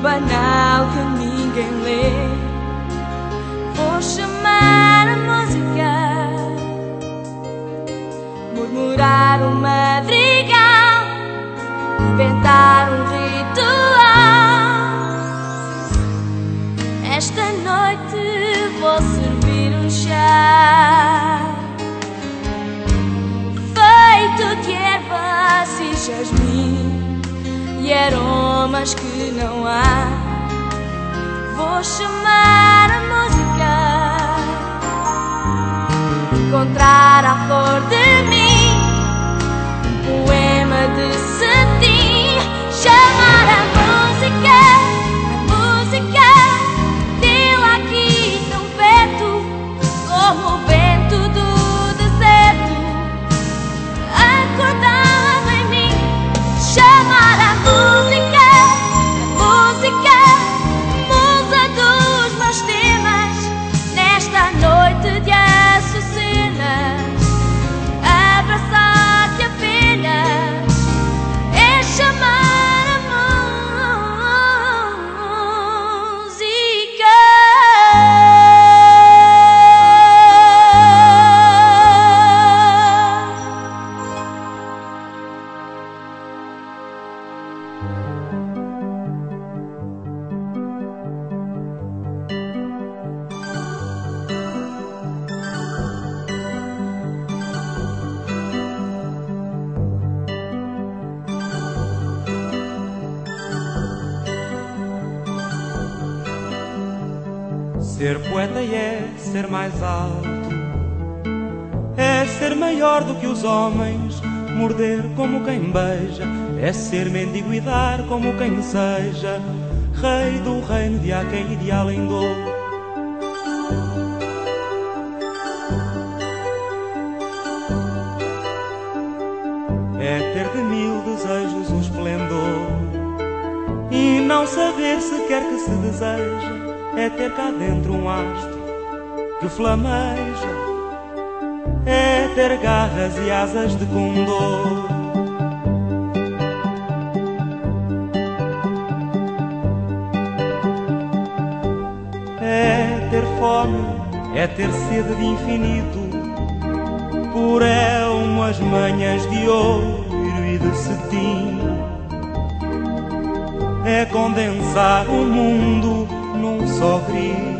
banal que ninguém lê. Vou chamar a música, murmurar um madrigal, inventar um ritual. Esta noite vou servir um chá feito de ervas e jasmim e aromas que não há. Vou chamar a música, encontrar a flor de mim, um poema de cetim. Chamar a música, a música, tê-la aqui tão perto como o vento do deserto, acordá-la em mim. Chamar a música, a música, musa dos meus temas, nesta noite de açucenas, abraçar-te apenas é chamar a música. Ser poeta é ser mais alto, é ser maior do que os homens, morder como quem beija, é ser mendigo e dar como quem seja, rei do reino de Aquém e de Além-Dor. É ter de mil desejos um esplendor e não saber sequer que se deseja. É ter cá dentro um astro que flameja, é ter garras e asas de condor. É ter fome, é ter sede de infinito, por é umas manhãs de ouro e de cetim. É condensar o mundo num só grito.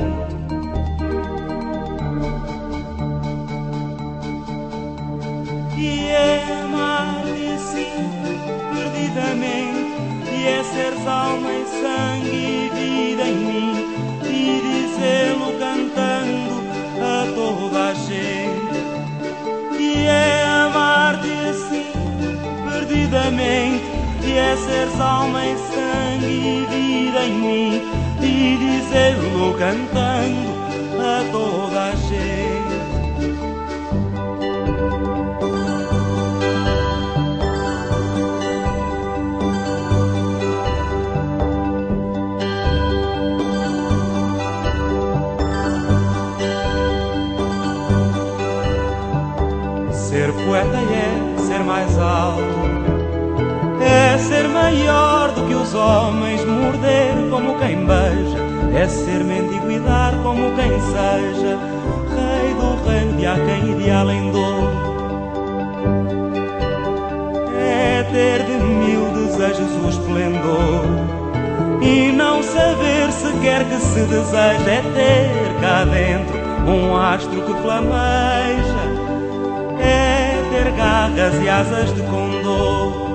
E é amar-te assim, perdidamente, e é seres alma e sangue e vida em mim, e dizê-lo cantando a toda a gente. E é amar-te assim, perdidamente, e é seres alma e sangue e vida em mim, e dizer-lo cantando a toda a gente. Ser poeta é ser mais alto, é ser maior do que os homens, morder como quem beija, é ser mendigo e dar como quem seja, rei do reino de Aquém e de Além-Dor. É ter de mil desejos o esplendor e não saber sequer que se deseja, é ter cá dentro um astro que flameja, é ter garras e asas de condor.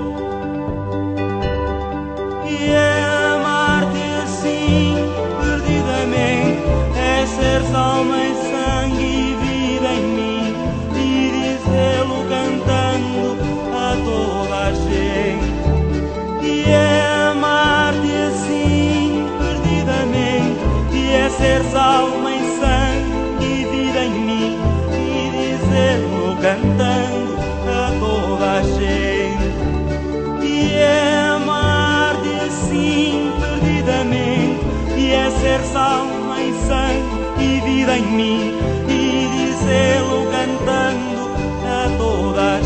E é amar-te assim, perdidamente, é seres alma e sangue e vida em mim, e dizê-lo cantando a toda a gente. E é amar-te assim, perdidamente, e é seres alma e sangue e vida em mim, e dizê-lo cantando a toda a gente. E é amar-te assim, perdidamente, e é seres alma e sangue e vida em mim, e dizê-lo cantando a toda a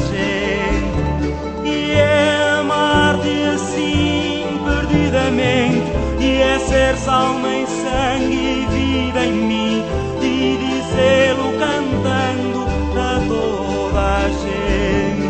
gente. E é amar-te assim, perdidamente, e é seres alma e sangue e vida em mim, e dizê-lo cantando a toda a gente.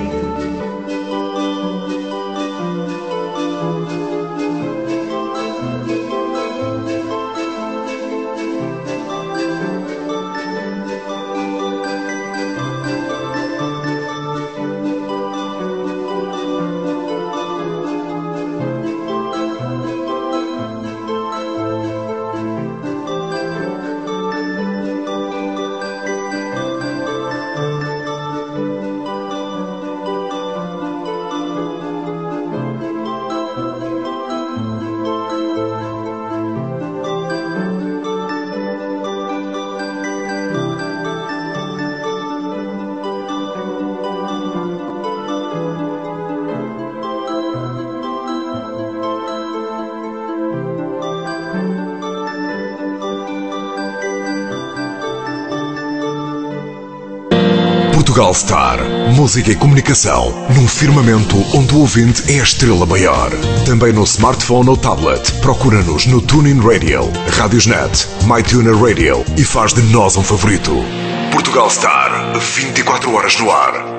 Portugal Star, música e comunicação, num firmamento onde o ouvinte é a estrela maior. Também no smartphone ou tablet, procura-nos no TuneIn Radio, Radiosnet, MyTuner Radio e faz de nós um favorito. Portugal Star, vinte e quatro horas no ar.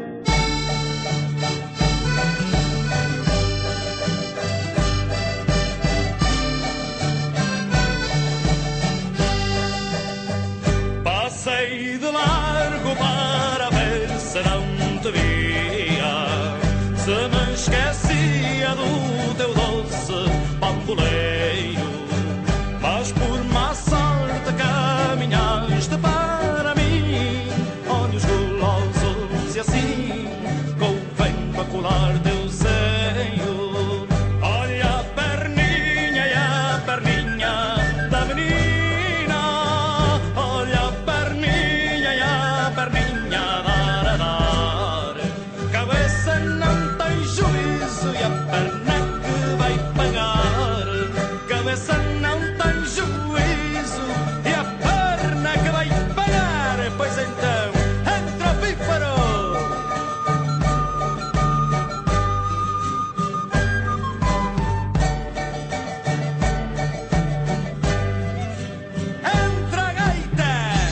Passei de largo para ver se não te via, se me esquecia do teu doce bamboleio, mas por má sorte caminhaste para mim, olhos gulosos e assim convém macular teu seio. Olha a perninha e a perninha da menina, olha a perninha e a perninha dar a dar. Cabeça não tem juízo e a perna que vai pagar. Cabeça não tem juízo e a perna que vai pagar. Pois então, entra o pífaro. Entra a gaita.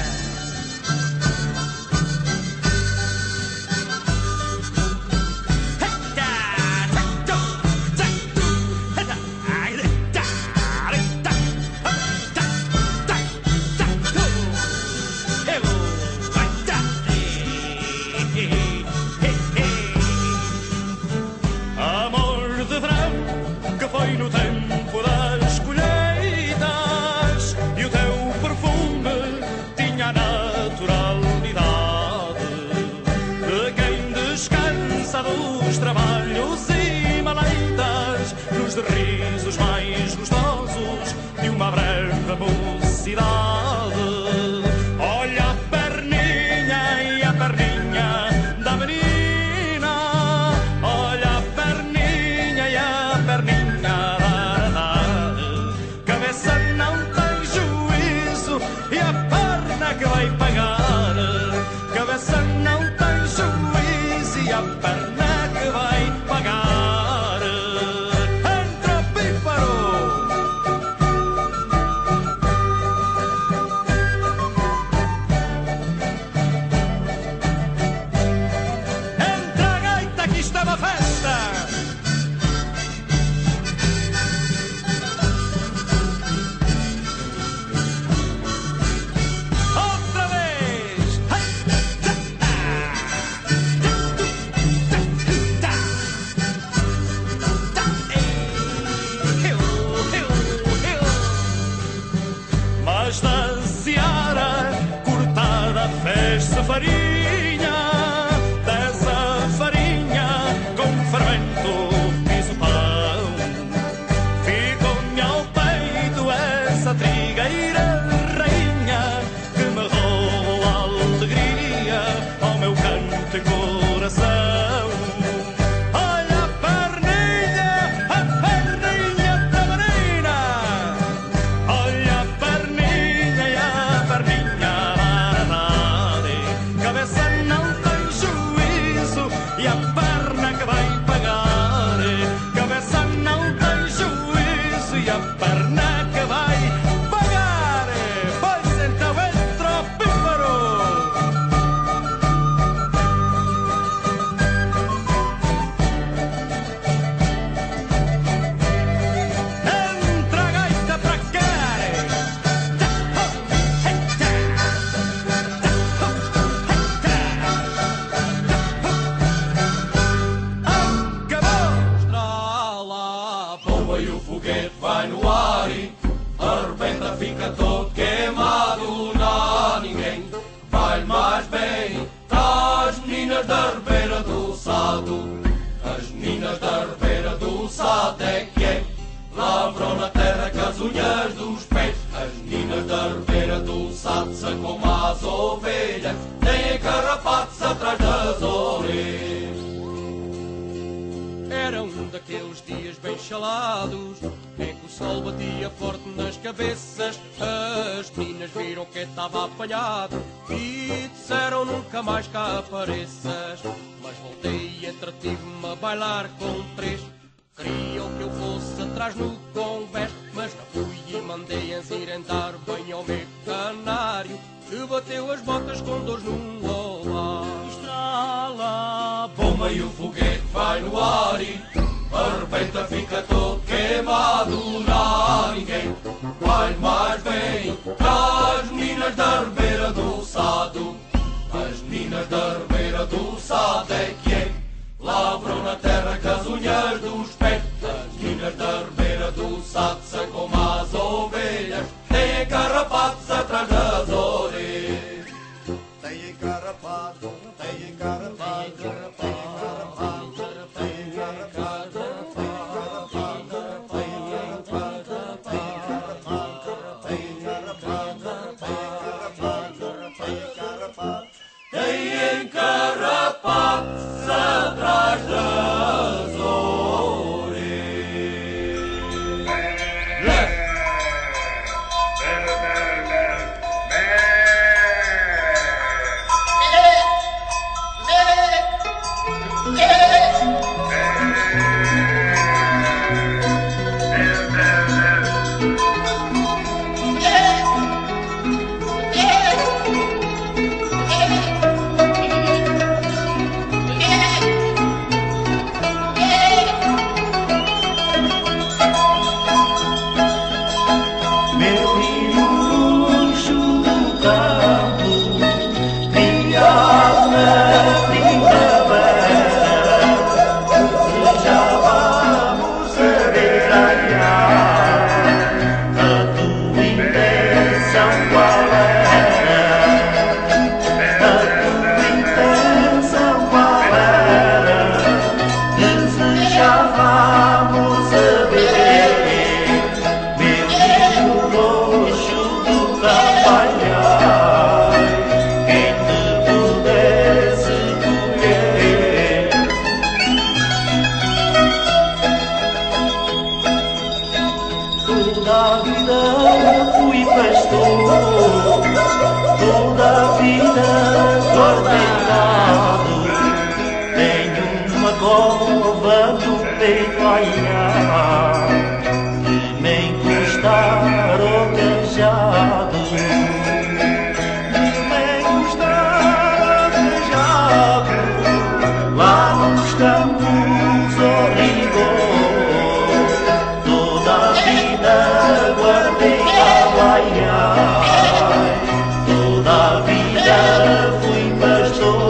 Amor de verão que foi no tempo das colheitas, e o teu perfume tinha a naturalidade de quem descansa dos trabalhos e maleitas, nos risos mais gostosos de uma breve mocidade. Olha a perninha e a perninha da menina, olha a perninha e a perninha da dar. Cabeça não tem juízo e a perna que vai pagar. Cabeça não tem juízo e a perna que vai pagar. Entra o pífaro. Entra a gaita que está uma festa. Outra vez. Mas da seara cortada fez-se farinha, dessa farinha com fermento fiz o pão. Ficou-me ao peito essa trigueira rainha que me roubou a alegria ao meu canto e coração. Olha a perninha, a perninha da menina, olha a perninha e a perninha da dar. Cabeça foguete vai no ar e arrebenta, fica todo queimado. Não há ninguém vai mais bem. As meninas da Ribeira do Sado, as meninas da Ribeira do Sado é que é. Lavram na terra com as unhas dos pés. As meninas da Ribeira do Sado são como as ovelhas, têm carrapatos atrás das orelhas. Era um daqueles dias bem chalados em que o sol batia forte nas cabeças. As meninas viram que estava apanhado e disseram nunca mais cá apareças. Mas voltei e entretive-me a bailar com três. Queriam que eu fosse atrás no convés, mas não fui e mandei enzirentar bem ao meu canário, que bateu as botas com dores no olá. Estrala, bomba e o foguete vai no ar e arrebenta, fica todo queimado. Não há ninguém vai mais bem. As meninas da Ribeira do Sado, as meninas da Ribeira do Sado é que é. Lavram na terra com as unhas dos pés. As meninas da Ribeira do Sado são como as ovelhas, têm carrapatos atrás das orelhas. Têm carrapatos, têm carrapatos, têm carrapatos, têm carrapatos, têm carrapatos atrás das orelhas.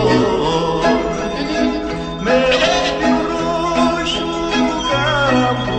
Meu roxo do campo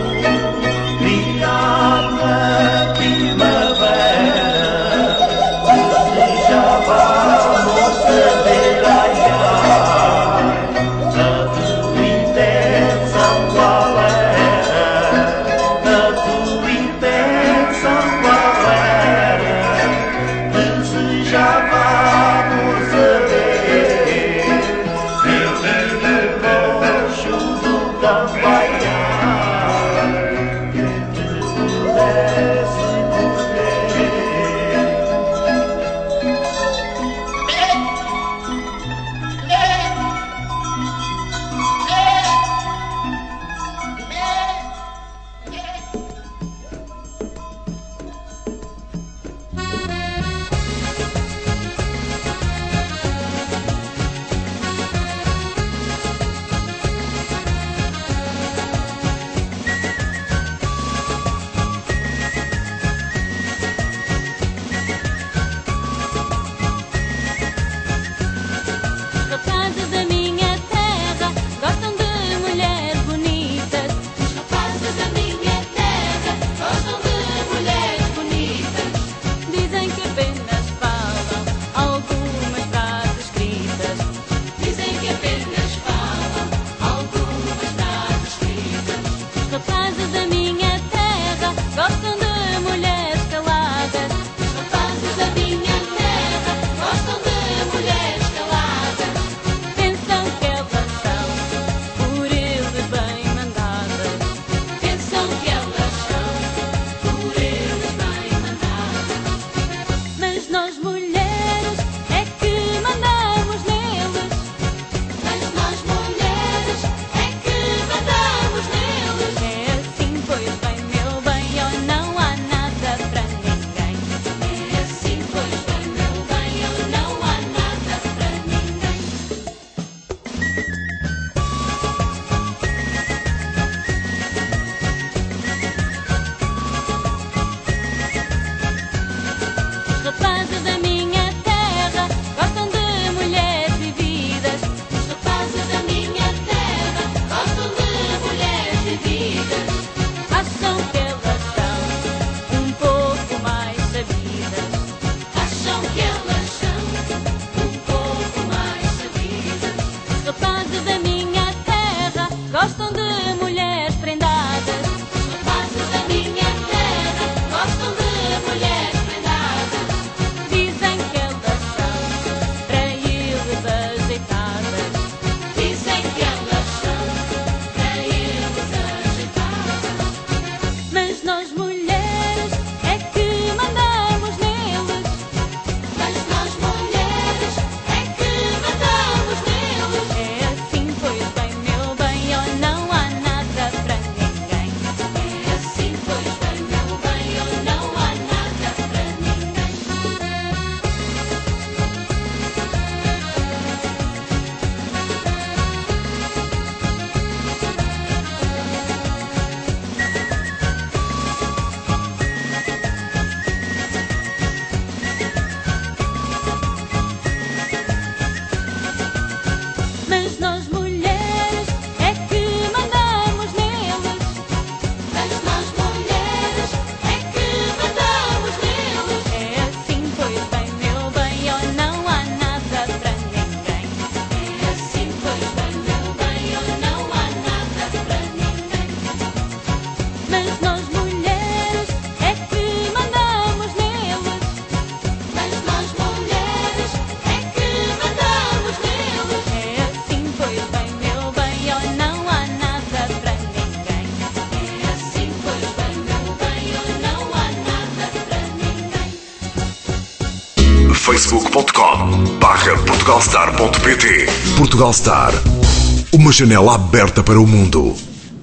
facebook ponto com barra portugalstar ponto pt. Portugalstar, uma janela aberta para o mundo.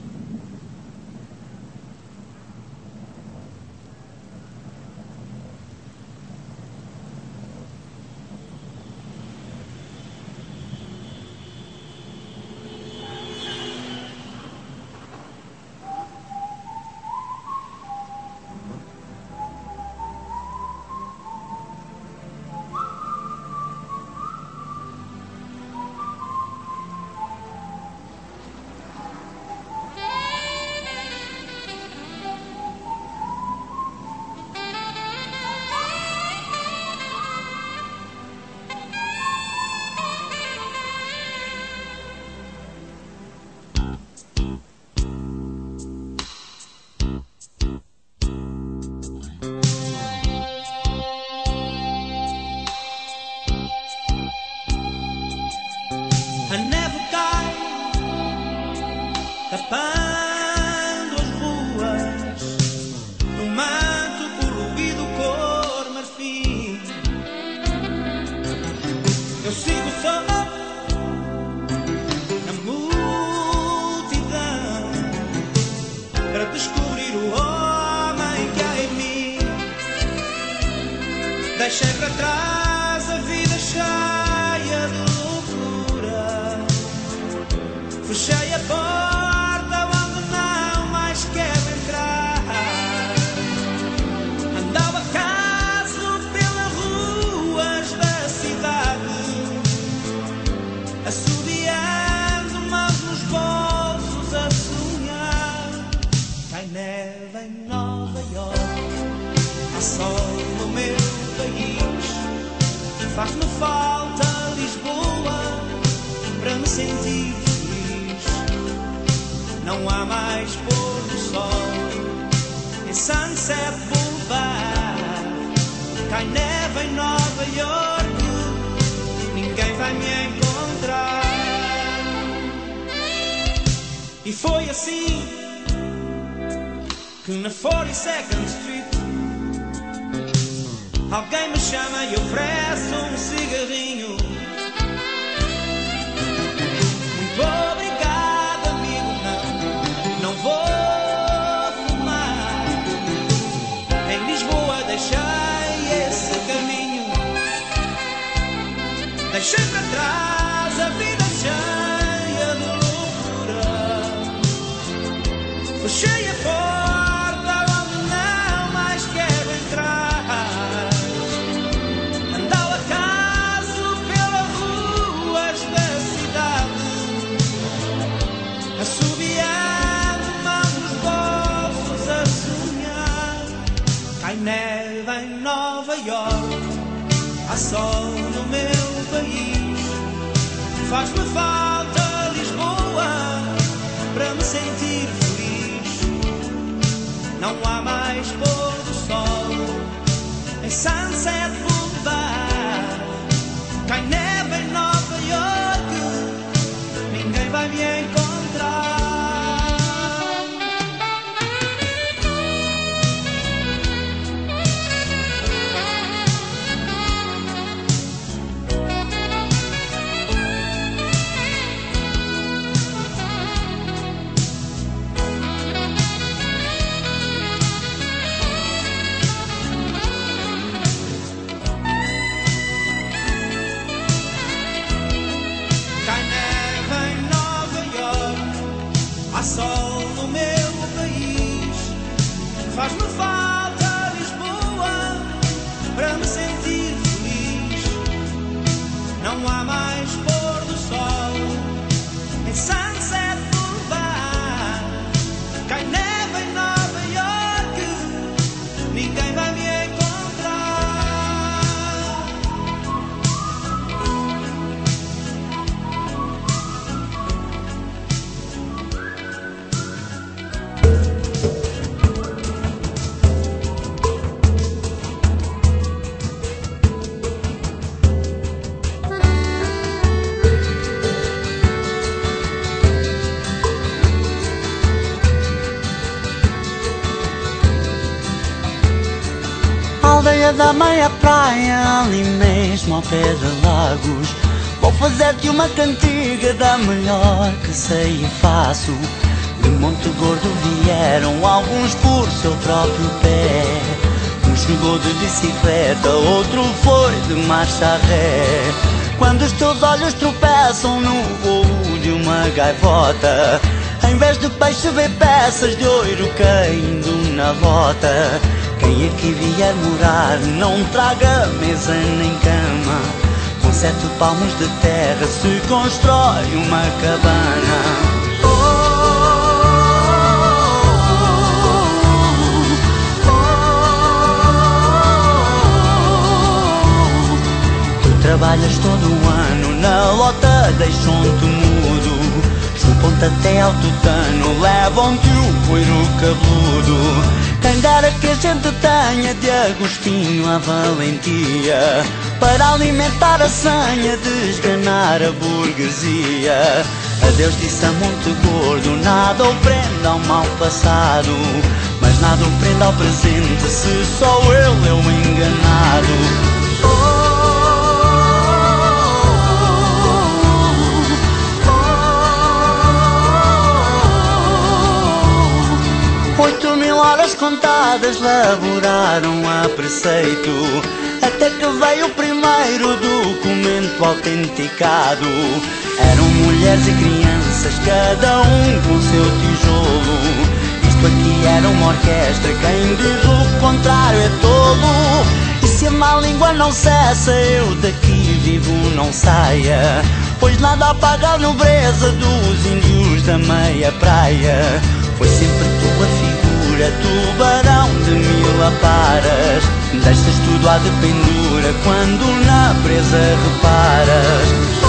A neve cai, tapando as ruas, no manto poluído cor marfim. Eu sigo só na multidão para descobrir o homem que há em mim. Deixei para trás a vida cheia de fechei a porta onde não mais quero entrar. Andava caso pelas ruas da cidade, assobiando mãos nos bolsos a sonhar. Cai neve em Nova York, há sol no meu país. Faz-me falta Lisboa para me sentir. Não há mais pôr do sol em Sunset Boulevard. Cai neve em Nova York, ninguém vai me encontrar. E foi assim que na forty-second Street alguém me chama e oferece um cigarrinho. Muito obrigado, amigo, não, não vou fumar. Em Lisboa deixei esse caminho, deixei para trás a vida cheia de loucura. Fechei a porta onde não mais quero entrar. Andava caso pelas ruas da cidade, assobiando mãos nos bolsos a sonhar. Cai neve em Nova York, há sol no meu país. Faz-me falta Lisboa para me sentir feliz. Não há mais pôr do sol em Sunset Boulevard. Cai neve em Nova York, ninguém vai me encontrar. aldeia da meia praia, ali mesmo ao pé de Lagos. Vou fazer-te uma cantiga da melhor que sei e faço. De Monte Gordo vieram alguns por seu próprio pé. Um chegou de bicicleta, outro foi de marcha ré. Quando os teus olhos tropeçam no voo de uma gaivota, em vez de peixe vê peças de ouro caindo na rota. Quem aqui vier morar não traga mesa nem cama. Com sete palmos de terra se constrói uma cabana. Trabalhas todo o ano, na lota deixam-te mudo. Chupam-te até ao tutano, levam-te o coiro cabeludo. Quem dera que a gente tenha de Agostinho a valentia para alimentar a sanha de esganar a burguesia. Adeus disse a Monte Gordo, nada o prenda ao mal passado, mas nada o prenda ao presente se só ele é o enganado. Oito mil horas contadas laboraram a preceito, até que veio o primeiro documento autenticado. Eram mulheres e crianças, cada um com seu tijolo. Isto aqui era uma orquestra, quem diz o contrário é tolo. E se a má língua não cessa, eu daqui vivo não saia, pois nada apaga a nobreza dos índios da meia praia. Foi sempre tua figura, tubarão de mil aparas. Deixas tudo à de pendura quando na presa reparas.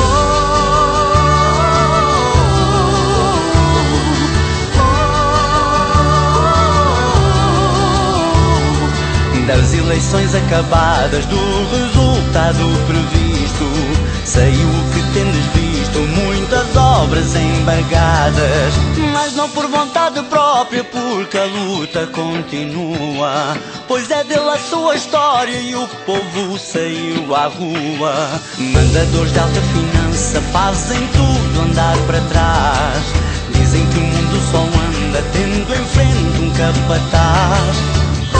Das eleições acabadas, do resultado previsto, saiu o que tendes visto, muitas obras embargadas, mas não por vontade própria, porque a luta continua, pois é dele a sua história e o povo saiu à rua. Mandadores de alta finança fazem tudo andar para trás, dizem que o mundo só anda tendo em frente um capataz.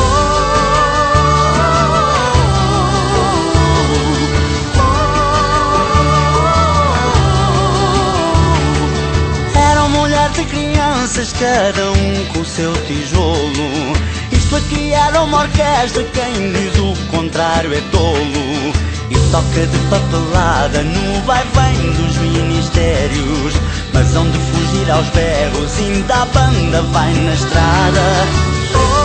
De crianças, cada um com o seu tijolo. Isto aqui era uma orquestra, quem diz o contrário é tolo. E toca de papelada no vai-vem dos ministérios, mas onde fugir aos berros, ainda a banda vai na estrada.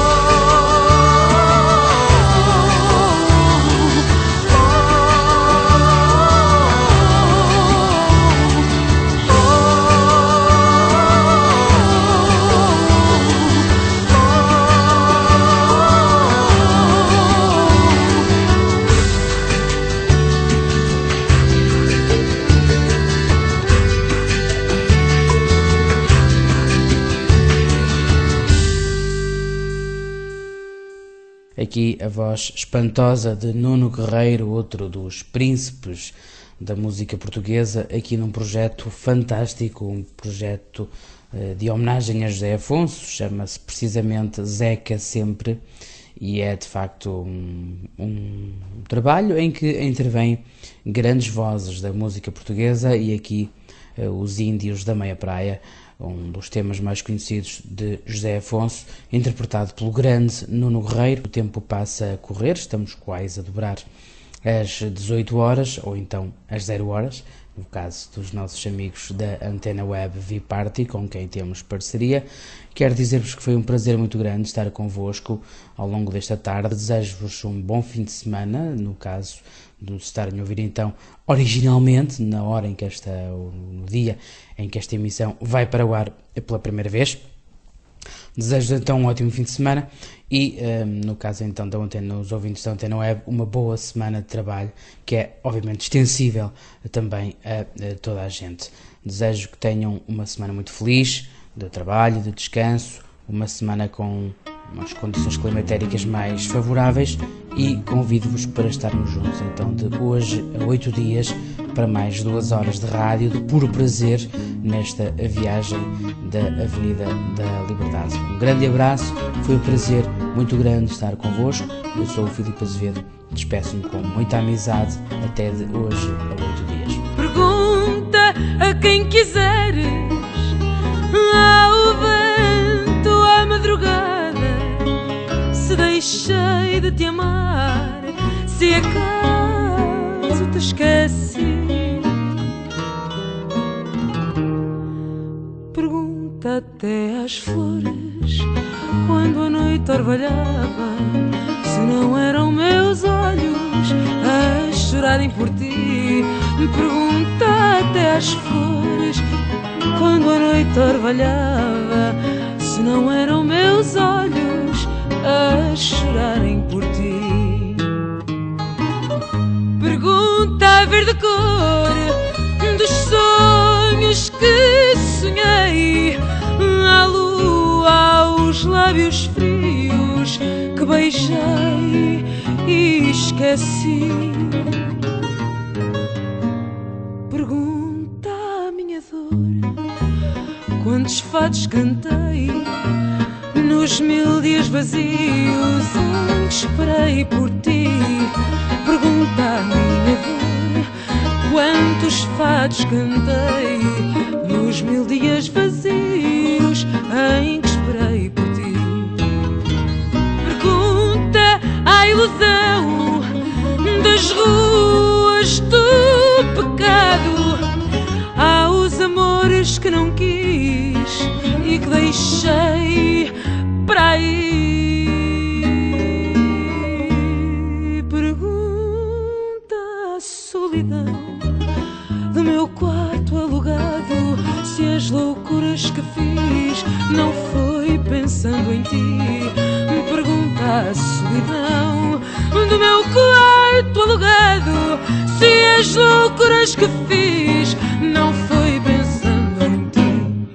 Aqui a voz espantosa de Nuno Guerreiro, outro dos príncipes da música portuguesa, aqui num projeto fantástico, um projeto uh, de homenagem a José Afonso, chama-se precisamente Zeca Sempre, e é de facto um, um trabalho em que intervêm grandes vozes da música portuguesa, e aqui uh, os Índios da Meia Praia, um dos temas mais conhecidos de José Afonso, interpretado pelo grande Nuno Guerreiro. O tempo passa a correr, estamos quase a dobrar às dezoito horas, ou então às zero horas, no caso dos nossos amigos da Antena Web V-Party, com quem temos parceria. Quero dizer-vos que foi um prazer muito grande estar convosco ao longo desta tarde. Desejo-vos um bom fim de semana, no caso de estarem a ouvir então originalmente, na hora em que esta, no dia em que esta emissão vai para o ar pela primeira vez. Desejo então um ótimo fim de semana e, um, no caso então da Antena, os ouvintes da Antena Web, uma boa semana de trabalho, que é obviamente extensível também a, a toda a gente. Desejo que tenham uma semana muito feliz, de trabalho, de descanso, uma semana com umas condições climatéricas mais favoráveis e convido-vos para estarmos juntos então de hoje a oito dias para mais duas horas de rádio de puro prazer nesta viagem da Avenida da Liberdade. Um grande abraço, foi um prazer muito grande estar convosco. Eu sou o Filipe Azevedo, despeço-me com muita amizade até de hoje a oito dias. Pergunta a quem quiseres, ao vento, à madrugada, se deixei de te amar, se acaso te esqueci. Pergunta até às flores, quando a noite orvalhava, se não eram meus olhos a chorarem por ti. Pergunta até às flores, quando a noite orvalhava, se não eram meus olhos a chorarem por ti. Pergunta a verde cor dos sonhos que sonhei, à lua, aos lábios frios que beijei e esqueci. Pergunta à minha dor, quantos fados cantei nos mil dias vazios em que esperei por ti. Pergunta à minha dor, quantos fados cantei nos mil dias vazios em que esperei por ti. Pergunta à ilusão das ruas do pecado, aos amores que não quis e que deixei para aí. Pergunta à solidão do meu quarto alugado, se as loucuras que fiz não foi pensando em ti. Pergunta à solidão do meu quarto alugado, se as loucuras que fiz não foi pensando em ti.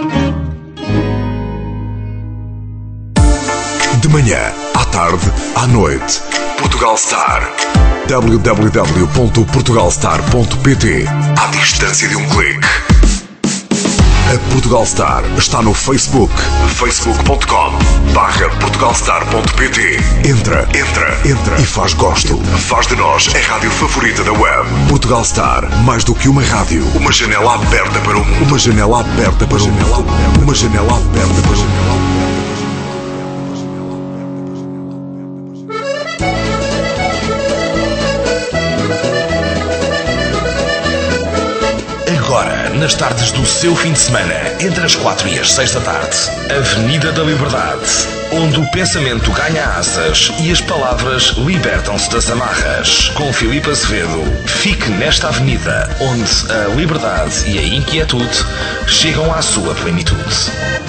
De manhã, à tarde, à noite. Portugal Star. w w w ponto portugal star ponto p t. À distância de um clique. A Portugal Star está no Facebook. facebook ponto com barra portugal star ponto p t. Entra, entra, entra e faz gosto. Faz de nós a rádio favorita da web. Portugal Star, mais do que uma rádio. Uma janela aberta para o mundo. Uma janela aberta para o mundo. Uma janela aberta para o mundo. Agora, nas tardes do seu fim de semana, entre as quatro e as seis da tarde, Avenida da Liberdade, onde o pensamento ganha asas e as palavras libertam-se das amarras. Com Filipe Azevedo, fique nesta avenida, onde a liberdade e a inquietude chegam à sua plenitude.